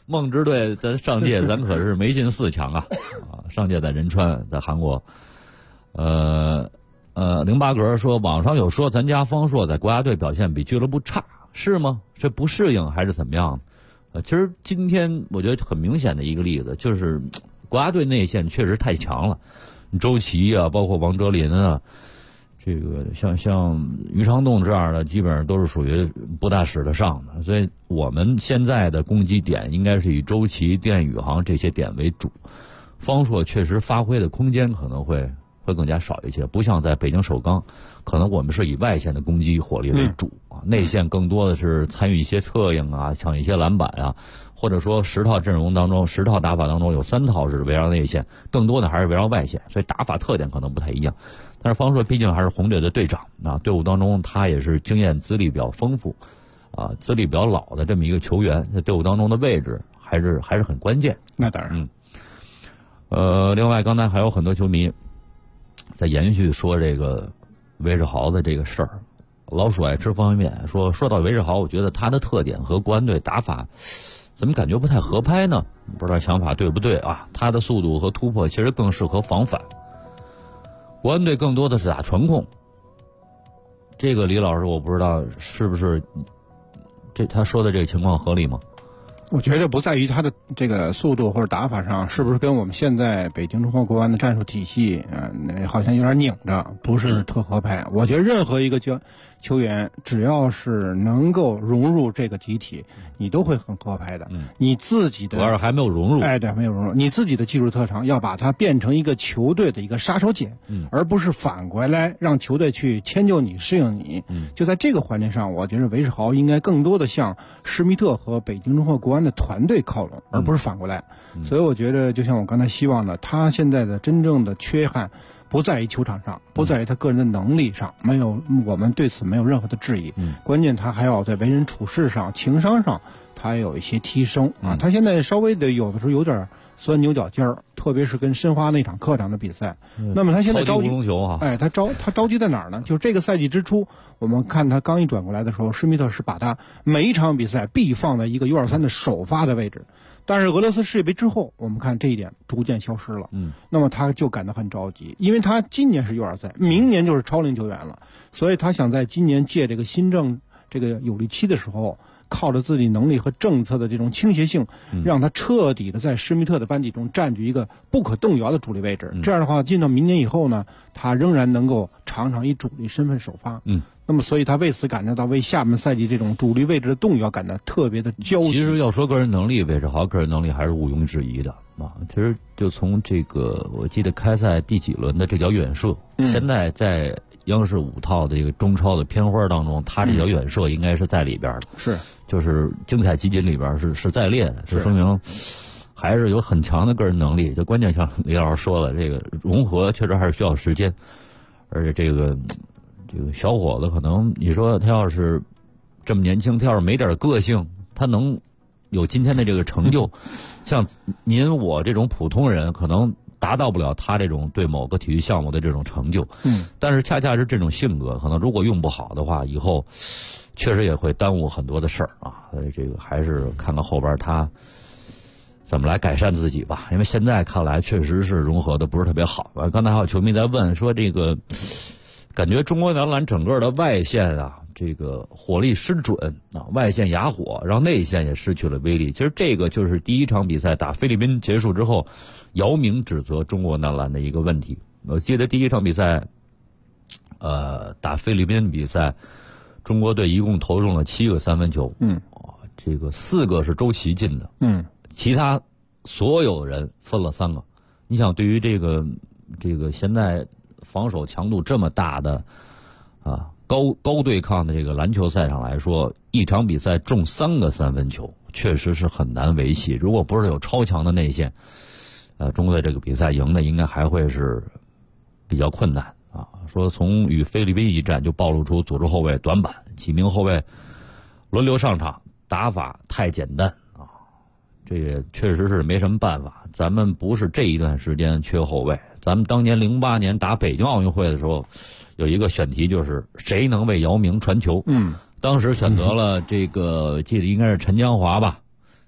梦之队在上届咱可是没进4强啊！上届在仁川，在韩国。08格说网上有说咱家方硕在国家队表现比俱乐部差，是吗？这不适应还是怎么样？其实今天我觉得很明显的一个例子就是国家队内线确实太强了，周琦啊，包括王哲林啊。这个像于长栋这样的基本上都是属于不大使得上的，所以我们现在的攻击点应该是以周琦、电宇航这些点为主。方硕确实发挥的空间可能会更加少一些，不像在北京首钢，可能我们是以外线的攻击火力为主啊，内线更多的是参与一些策应啊，抢一些篮板啊，或者说10套阵容当中10套打法当中有3套是围绕内线，更多的还是围绕外线，所以打法特点可能不太一样。但是方硕毕竟还是红队的队长啊，队伍当中他也是经验资历比较丰富，啊，资历比较老的这么一个球员，在队伍当中的位置还是很关键。 那当然， 另外刚才还有很多球迷在延续说这个韦世豪的这个事儿，老鼠爱吃方便面说到韦世豪，我觉得他的特点和国安队打法怎么感觉不太合拍呢？不知道想法对不对啊？他的速度和突破其实更适合防反。国安队更多的是打传控，这个李老师我不知道是不是他说的这个情况合理吗？ 我觉得不在于他的这个速度或者打法上是不是跟我们现在北京中赫国安的战术体系好像有点拧着，不是特合拍。我觉得任何一个球员只要是能够融入这个集体，你都会很合拍的。你自己的主要是还没有融入， 对，没有融入。你自己的技术特长要把它变成一个球队的一个杀手锏，而不是反过来让球队去迁就你、适应你。就在这个环节上，我觉得韦世豪应该更多的向施密特和北京中赫国安的团队靠拢，而不是反过来。所以我觉得，就像我刚才希望的，他现在的真正的缺憾不在于球场上，不在于他个人的能力上，没有，我们对此没有任何的质疑。关键他还要在为人处事上、情商上，他有一些提升啊。他现在稍微的有的时候有点钻牛角尖儿，特别是跟申花那场客场的比赛。那么他现在着急，他着急在哪儿呢？就是这个赛季之初，我们看他刚一转过来的时候，施密特是把他每一场比赛必放在一个 U23 的首发的位置。但是俄罗斯世界杯之后，我们看这一点逐渐消失了。那么他就感到很着急，因为他今年是 U23，明年就是超龄球员了，所以他想在今年借这个新政这个有利期的时候，靠着自己能力和政策的这种倾斜性，让他彻底的在施密特的班底中占据一个不可动摇的主力位置。这样的话，进到明年以后呢，他仍然能够常常以主力身份首发。那么所以他为此感觉到为下面赛季这种主力位置的动摇感到特别的焦急。 其实要说个人能力，韦世豪个人能力还是毋庸置疑的啊。其实就从这个我记得开赛第几轮的这脚远射，现在在央视5套的这个中超的片花当中，他这脚远射应该是在里边的， 是就是精彩集锦里边是在列的，这说明还是有很强的个人能力。就关键像李老师说了，这个融合确实还是需要时间，而且这个小伙子可能你说他要是这么年轻，他要是没点个性，他能有今天的这个成就。像您我这种普通人可能达到不了他这种对某个体育项目的这种成就。但是恰恰是这种性格，可能如果用不好的话，以后确实也会耽误很多的事儿啊。所以这个还是看看后边他怎么来改善自己吧。因为现在看来确实是融合的不是特别好。刚才还有球迷在问说这个感觉中国男篮整个的外线啊，这个火力失准啊，外线哑火，然后内线也失去了威力。其实这个就是第一场比赛打菲律宾结束之后，姚明指责中国男篮的一个问题。我记得第一场比赛，打菲律宾比赛，中国队一共投中了7个3分球，这个4个是周琦进的，其他所有人分了3个。你想，对于这个现在防守强度这么大的高对抗的这个篮球赛上来说，一场比赛中3个3分球确实是很难维系。如果不是有超强的内线，中国队这个比赛赢的应该还会是比较困难啊。说从与菲律宾一战就暴露出组织后卫短板，几名后卫轮流上场，打法太简单啊，这也确实是没什么办法。咱们不是这一段时间缺后卫，咱们当年08年打北京奥运会的时候，有一个选题就是谁能为姚明传球。当时选择了这个，记得应该是陈江华吧，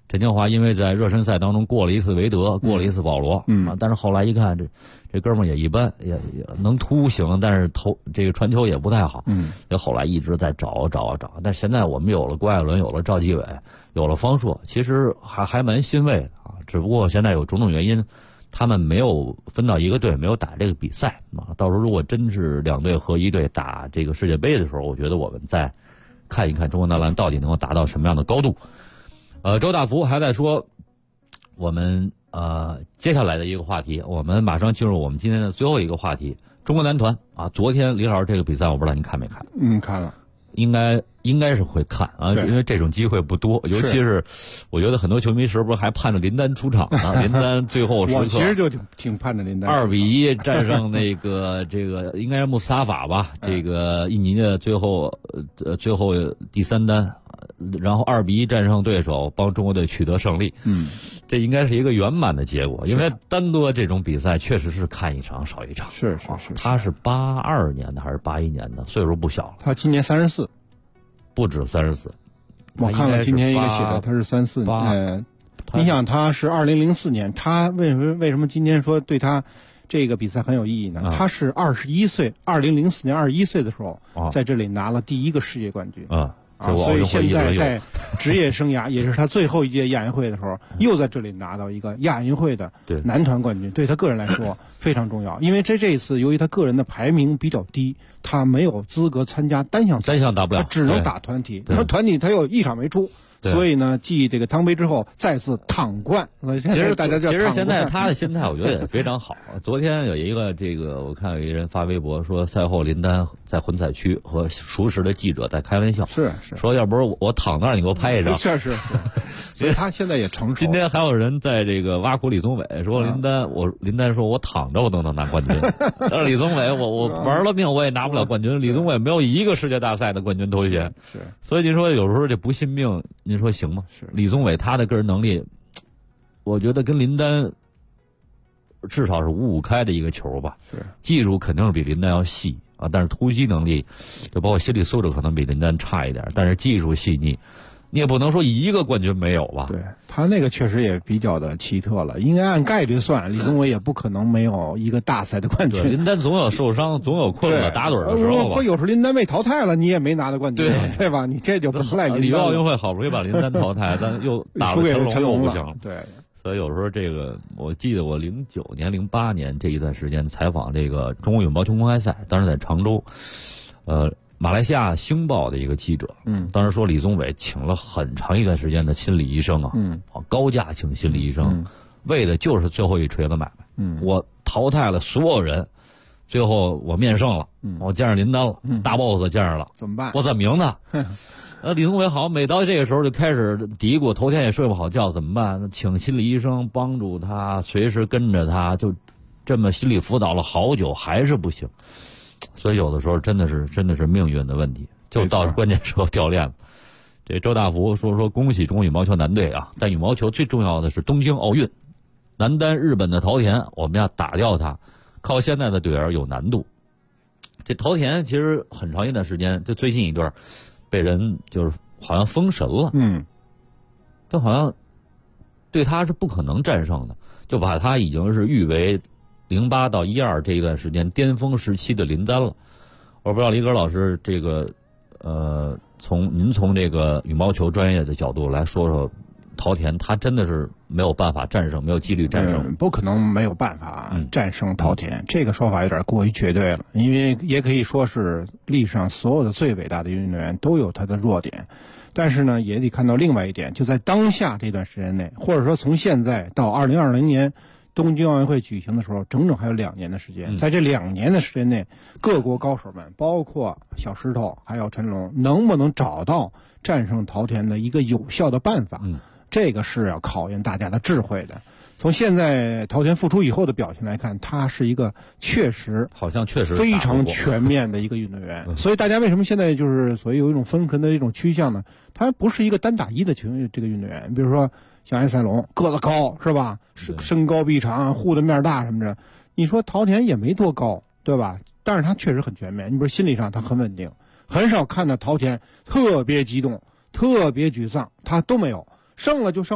陈清华因为在热身赛当中过了一次韦德，过了一次保罗，但是后来一看这哥们儿也一般，也能突行，但是这个传球也不太好，后来一直在找，但现在我们有了郭艾伦，有了赵继伟，有了方硕，其实还蛮欣慰的啊。只不过现在有种种原因，他们没有分到一个队，没有打这个比赛啊。到时候如果真是2队合1队打这个世界杯的时候，我觉得我们再看一看中国男篮到底能够达到什么样的高度。周大福还在说我们接下来的一个话题，我们马上进入我们今天的最后一个话题，中国男团啊。昨天李老师这个比赛我不知道您看没看？ 看了， 应该是会看啊，因为这种机会不多，尤其是我觉得很多球迷是不是还盼着林丹出场呢？林丹最后时刻， 我其实就挺盼着林丹 2-1战胜那个这个应该是穆斯塔法吧，这个印尼的最后第3单。然后2-1战胜对手，帮中国队取得胜利。这应该是一个圆满的结果，因为单多这种比赛确实是看一场少一场。 是， 他是82年的还是81年的，岁数不小了。 他今年34， 不止34。 我看了今天一个写的，他是34年。你想他是2004年，他为什么今天说对他这个比赛很有意义呢？他是21岁，2004年21岁的时候，在这里拿了第1个世界冠军。所以现在在职业生涯也是他最后一届亚运会的时候，又在这里拿到一个亚运会的男团冠军，对他个人来说非常重要。因为这一次由于他个人的排名比较低，他没有资格参加单项打不了， 他只能打团体。那团体他又一场没出。所以呢，继这个汤杯之后，再次躺冠。 其实大家叫其实现在他的心态，我觉得也非常好。昨天有一个我看有一人发微博说，赛后林丹在混采区和熟识的记者在开玩笑， 是说要不是我躺那儿，你给我拍一张。 是。所以他现在也成熟。 今天还有人在这个挖苦李宗伟，说林丹说我躺着我都能拿冠军。但是李宗伟我玩了命我也拿不了冠军。李宗伟没有一个世界大赛的冠军头衔。 是。 所以你说有时候这不信命。您说行吗？ 是李宗伟他的个人能力，我觉得跟林丹至少是5-5开的一个球吧。 是技术肯定是比林丹要细啊，但是突击能力，就包括心理素质可能比林丹差一点，但是技术细腻，你也不能说一个冠军没有吧？ 对他那个确实也比较的奇特了，应该按概率算，李宗伟也不可能没有一个大赛的冠军。 林丹总有受伤，总有困了打盹的时候吧。 有时候林丹被淘汰了，你也没拿到冠军，对吧？你这就不赖林丹。 里约奥运会好不容易把林丹淘汰，但又打了陈龙不行了。 对， 所以有时候这个，我记得我09年、08年这一段时间采访这个中国羽毛球公开赛，当时在常州，马来西亚星报的一个记者，当时说李宗伟请了很长一段时间的心理医生啊，高价请心理医生，为的就是最后一锤子买卖。我淘汰了所有人，最后我面圣了，我见着林丹了，大 boss 见着了， 怎么办？ 我怎么赢呢？李宗伟好像每到这个时候就开始嘀咕，头天也睡不好觉，怎么办？请心理医生帮助他，随时跟着他，就这么心理辅导了好久，还是不行。所以有的时候真的是命运的问题，就到关键时候掉链子。这周大福说恭喜中国羽毛球男队啊！但羽毛球最重要的是东京奥运，男单日本的桃田，我们要打掉他，靠现在的队员有难度。这桃田其实很长一段时间，就最近一段，被人就是好像封神了，他好像对他是不可能战胜的，就把他已经是誉为08到12这一段时间巅峰时期的林丹了。我不知道李戈老师这个您从这个羽毛球专业的角度来说说，桃田他真的是没有办法战胜，没有几率战胜， 不可能没有办法战胜桃田，这个说法有点过于绝对了，因为也可以说是历史上所有的最伟大的运动员都有他的弱点。但是呢，也得看到另外一点，就在当下这段时间内，或者说从现在到2020年东京奥运会举行的时候，整整还有2年的时间。在这2年的时间内，各国高手们，包括小石头还有陈龙，能不能找到战胜桃田的一个有效的办法？这个是要考验大家的智慧的。从现在桃田复出以后的表现来看，他是一个确实非常全面的一个运动员。所以大家为什么现在就是所谓有一种分层的一种趋向呢？他不是一个单打一的这个运动员，比如说像安塞龙个子高是吧？身高臂长，护的面大什么的。你说桃田也没多高，对吧？但是他确实很全面。你比如心理上他很稳定，很少看到桃田特别激动、特别沮丧，他都没有。胜了就胜了，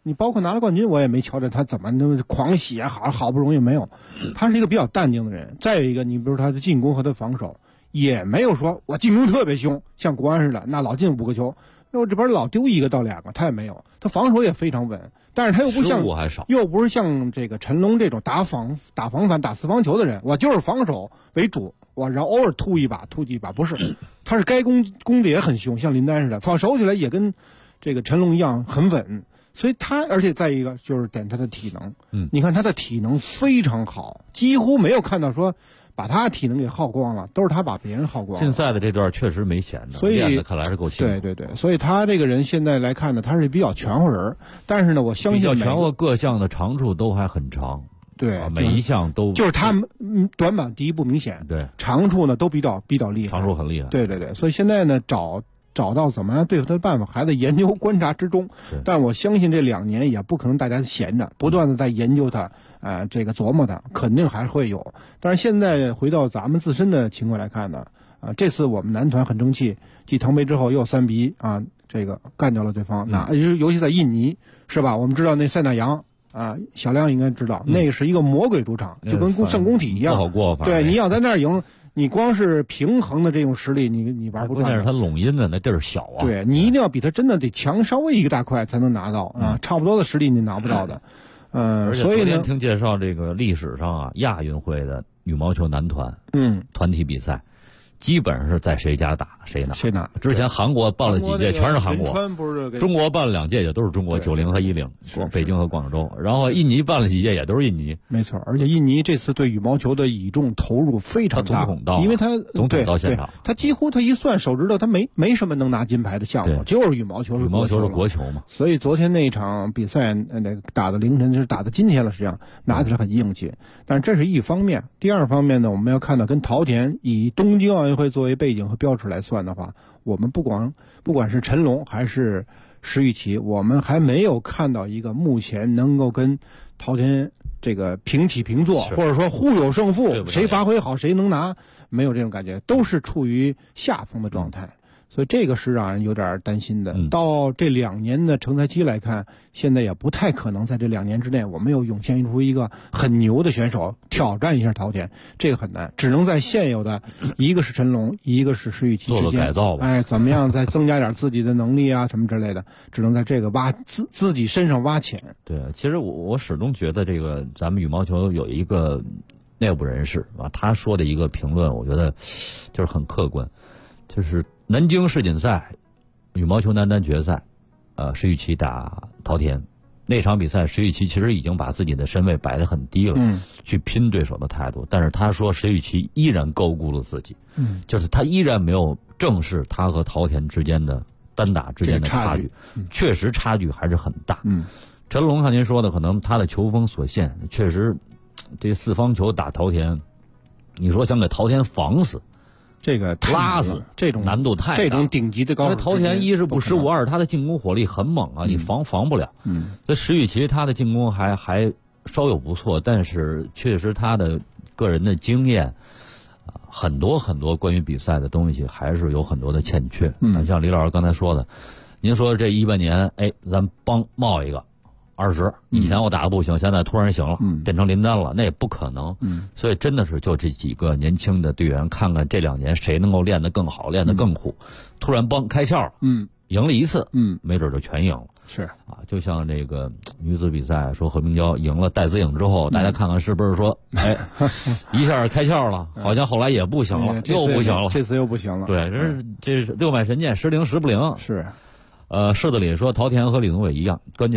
你包括拿了冠军，我也没瞧着他怎么那么狂喜啊，好不容易没有。他是一个比较淡定的人。再有一个，你比如他的进攻和他防守，也没有说我进攻特别凶，像国安似的，那老进5个球，那我这边老丢1个到2个，他也没有。他防守也非常稳，但是他又不像，又不是像这个陈龙这种打防反打4方球的人，我就是防守为主。然后偶尔突击一把，不是，他是该攻的也很凶，像林丹似的，守起来也跟这个陈龙一样很稳，所以而且再一个就是点他的体能，你看他的体能非常好，几乎没有看到说把他体能给耗光了，都是他把别人耗光了。 竞赛的这段确实没闲的， 所以练的看来是够辛苦。 对，所以他这个人现在来看呢，他是比较全乎人，但是呢，我相信比较全乎，各项的长处都还很长。 对， 每一项都就是他短板第一不明显， 对， 长处呢都比较厉害， 长处很厉害。 对，所以现在呢找到怎么样对付他的办法，还在研究观察之中。但我相信这2年也不可能大家闲着，不断的在研究他，这个琢磨他，肯定还会有。但是现在回到咱们自身的情况来看呢，这次我们男团很争气，继唐培之后又3比1这个干掉了对方。尤其在印尼是吧？我们知道那塞纳扬。小亮应该知道，那个是一个魔鬼主场，就跟圣宫体一样。 不好过， 对，你要在那儿赢，你光是平衡的这种实力，你玩不转。 关键是他拢音的那地儿小啊。 对，你一定要比他真的得强稍微1个大块才能拿到差不多的实力你拿不到的。所以呢， 听介绍这个历史上亚运会的羽毛球男团，团体比赛。基本上是在谁家打谁拿。之前韩国办了几届，全是韩国。中国办了2届，也都是中国90和10，北京和广州。然后印尼办了几届，也都是印尼。 没错，而且印尼这次对羽毛球的倚重投入非常大，因为他总统到现场， 他几乎他一算手指头，他没什么能拿金牌的项目，就是羽毛球是国球嘛。 所以昨天那场比赛打到凌晨，就是打到今天了，实际上拿起来很硬气。但是这是一方面，第二方面呢，我们要看到跟陶田以东京奥运会作为背景和标尺来算的话，我们不管是陈龙还是石宇奇，我们还没有看到一个目前能够跟陶田这个平起平坐，或者说互有胜负，谁发挥好谁能拿，没有这种感觉，都是处于下风的状态。所以这个是让人有点担心的。到这2年的成才期来看，现在也不太可能在这2年之内，我们又涌现出一个很牛的选手挑战一下陶田，这个很难，只能在现有的一个是陈龙，一个是石宇奇之间做了改造吧。 怎么样再增加点自己的能力啊什么之类的，只能在这个自己身上挖潜。 对，其实我始终觉得这个咱们羽毛球有一个内部人士他说的一个评论，我觉得就是很客观，就是南京世锦赛羽毛球男单决赛，石宇奇打陶田那场比赛，石宇奇其实已经把自己的身位摆得很低了，去拼对手的态度。但是他说石宇奇依然高估了自己，就是他依然没有正视他和陶田之间的单打之间的差距，确实差距还是很大。陈龙像您说的，可能他的球风所限，确实这4方球打陶田，你说想给陶田防死。 这个拉死这种难度太大， 这种顶级的高手， 因为陶田一是不失误，二他的进攻火力很猛啊，你防不了。这石宇奇他的进攻还稍有不错，但是确实他的个人的经验，很多关于比赛的东西还是有很多的欠缺。像李老师刚才说的，您说这100年，咱帮冒一个。20，以前我打的不行，现在突然行了，变成林丹了，那也不可能。所以真的是就这几个年轻的队员，看看这2年谁能够练得更好，练得更苦，突然开窍了，赢了一次，没准就全赢了。 是就像这个女子比赛，说何明娇赢了戴资颖之后，大家看看是不是说，一下开窍了，好像后来也不行了，又不行了， 这次又不行了。 对，这是6脉神剑，时灵时不灵。 是。 柿子里说陶田和李宗伟一样，关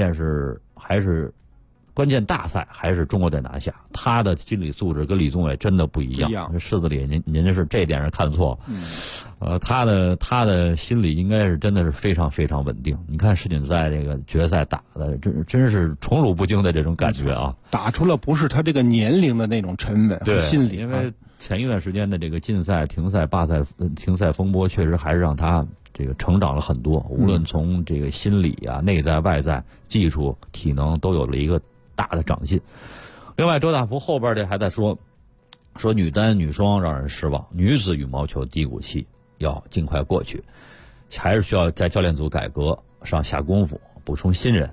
键大赛还是中国队拿下，他的心理素质跟李宗伟真的不一样。柿子里您这是这点上看错了。他的心理应该是真的是非常非常稳定。你看世锦赛这个决赛打的真是宠辱不惊的这种感觉啊， 打出了不是他这个年龄的那种沉稳和心理。 因为前一段时间的这个禁赛、停赛、罢赛、停赛风波，确实还是让他这个成长了很多，无论从这个心理啊、内在外在、技术、体能都有了一个大的长进。另外，周大福后边这还在说女单、女双让人失望，女子羽毛球低谷期要尽快过去，还是需要在教练组改革上下功夫，补充新人。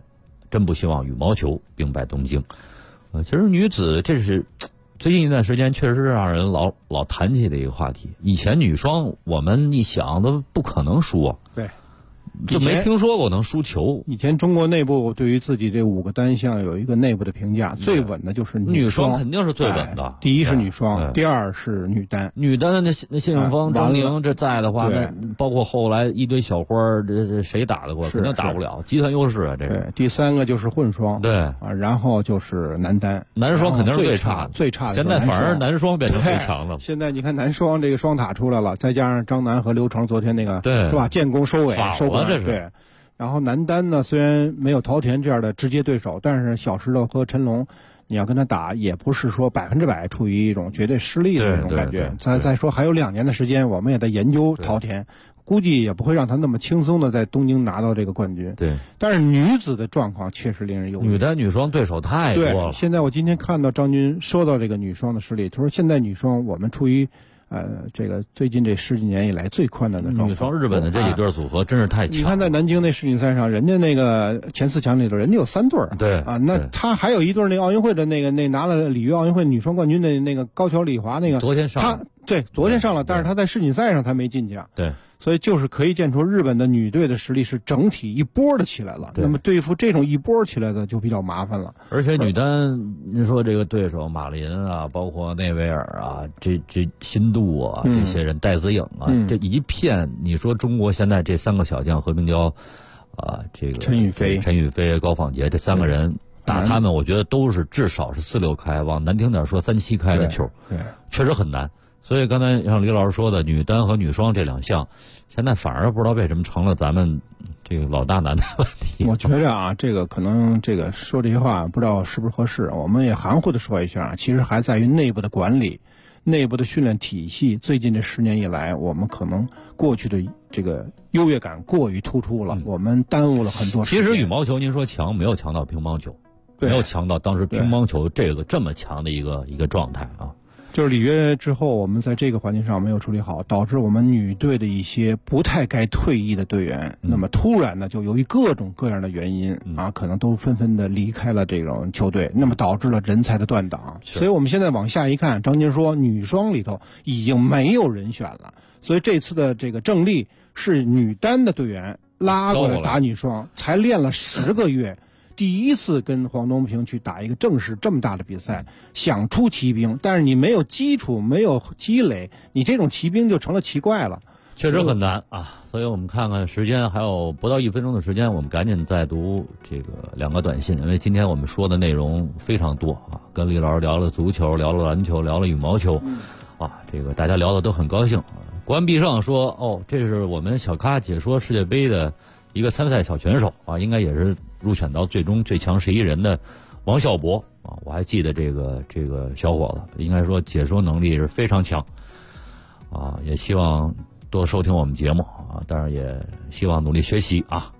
真不希望羽毛球兵败东京。其实女子这是最近一段时间确实是让人老谈起的一个话题。以前女双我们一想都不可能输啊， 对， 就没听说过能输球。 以前中国内部对于自己这5个单项有一个内部的评价，最稳的就是女双， 肯定是最稳的。 第一是女双，第二是女单。 女单的那谢杏芳、张宁这在的话，那包括后来一堆小花，这谁打得过？肯定打不了，集团优势啊，这个。 第3个就是混双， 对啊，然后就是男单。 男双肯定是最差的， 最差的。 现在反而男双变成最强了。 现在你看男双这个双塔出来了，再加上张楠和刘成昨天那个，是吧？建功收尾，收官， 这是对。然后男单呢，虽然没有陶田这样的直接对手，但是小石头和陈龙，你要跟他打，也不是说100%处于一种绝对失利的那种感觉。再说还有2年的时间，我们也在研究陶田，估计也不会让他那么轻松的在东京拿到这个冠军。 对， 但是女子的状况确实令人忧虑。 女单、女双对手太多了。 现在我今天看到张军说到这个女双的实力，他说现在女双我们处于。这个最近这10几年以来最困难的状况。 女双日本的这几对组合真是太强。 你看在南京那世锦赛上，人家那个前4强里头，人家有3对。 对啊，那他还有一对那个奥运会的那拿了里约奥运会女双冠军的那个高桥李华那个。 昨天上了。 昨天上了，但是他在世锦赛上他没进去。 对。 所以就是可以见出日本的女队的实力是整体一波的起来了，那么对付这种一波起来的就比较麻烦了。 而且女单，您说这个对手马林啊，包括内维尔啊，这新度啊，这些人戴资颖啊，这一片，你说中国现在这3个小将何冰娇啊，这个陈雨菲、 高仿杰这3个人打他们，我觉得都是至少是4-6开，往难听点说3-7开的球，确实很难。所以刚才像李老师说的，女单和女双这2项，现在反而不知道为什么成了咱们这个老大难的问题。 我觉着啊，这个可能这个说这些话不知道是不是合适，我们也含糊的说一下，其实还在于内部的管理、内部的训练体系。最近这10年以来，我们可能过去的这个优越感过于突出了，我们耽误了很多时间。 其实羽毛球您说强，没有强到乒乓球，没有强到当时乒乓球这么强的一个状态啊。 就是里约之后，我们在这个环境上没有处理好，导致我们女队的一些不太该退役的队员，那么突然呢，就由于各种各样的原因啊，可能都纷纷的离开了这种球队，那么导致了人才的断档。所以我们现在往下一看，张军说女双里头已经没有人选了，所以这次的这个郑丽是女单的队员拉过来打女双，才练了10个月。第一次跟黄东平去打一个正式这么大的比赛，想出奇兵，但是你没有基础，没有积累，你这种奇兵就成了奇怪了， 确实很难啊。所以我们看看时间还有不到1分钟的时间，我们赶紧再读这个2个短信，因为今天我们说的内容非常多啊，跟李老师聊了足球，聊了篮球，聊了羽毛球，啊，这个大家聊的都很高兴。国安必胜说，哦，这是我们小咖解说世界杯的一个参赛小选手啊，应该也是入选到最终最强11人的王孝博啊，我还记得这个小伙子，应该说解说能力是非常强啊，也希望多收听我们节目啊，当然也希望努力学习啊。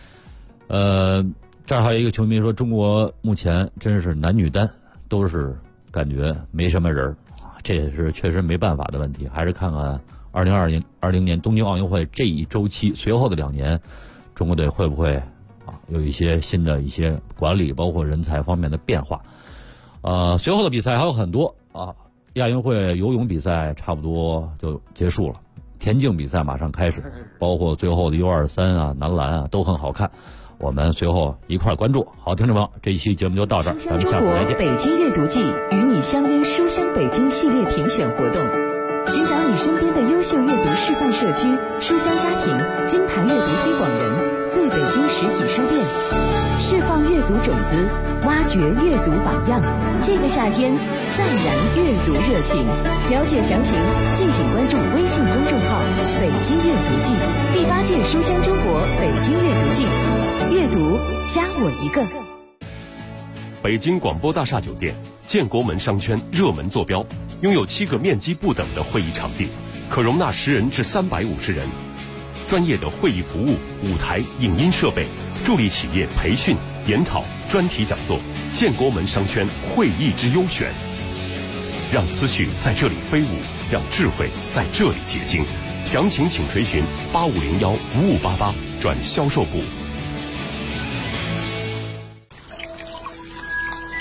这儿还有一个球迷说，中国目前真是男女单都是感觉没什么人啊，这也是确实没办法的问题，还是看看2020年东京奥运会这一周期随后的2年，中国队会不会有一些新的一些管理，包括人才方面的变化。随后的比赛还有很多啊，亚运会游泳比赛差不多就结束了，田径比赛马上开始，包括最后的 U23啊、男篮啊都很好看，我们随后一块关注。好，听众朋友，这一期节目就到这儿，咱们下次再见。 北京阅读季与你相约书香北京系列评选活动，寻找你身边的优秀阅读示范社区、书香家庭、金牌阅读推广人、最北京实体书店，释放阅读种子，挖掘阅读榜样。这个夏天，再燃阅读热情。了解详情，敬请关注微信公众号“北京阅读季”第8届书香中国北京阅读季，阅读加我一个。 北京广播大厦酒店建国门商圈热门坐标，拥有7个面积不等的会议场地，可容纳10人至350人。专业的会议服务、舞台、影音设备，助力企业培训、研讨、专题讲座。建国门商圈会议之优选，让思绪在这里飞舞，让智慧在这里结晶。详情请垂询8501-5588转销售部。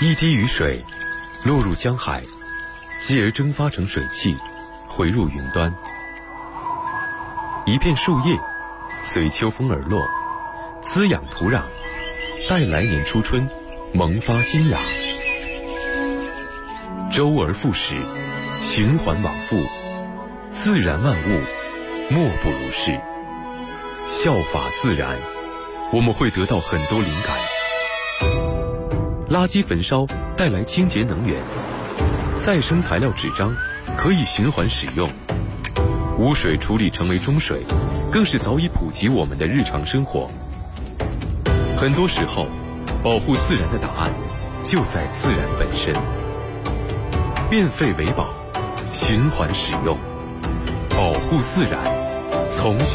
一滴雨水落入江海，继而蒸发成水汽，回入云端。一片树叶随秋风而落，滋养土壤，待来年初春萌发新芽。周而复始，循环往复，自然万物莫不如是。效法自然，我们会得到很多灵感。垃圾焚烧带来清洁能源，再生材料纸张可以循环使用，污水处理成为中水，更是早已普及我们的日常生活。很多时候，保护自然的答案就在自然本身。变废为宝，循环使用，保护自然，从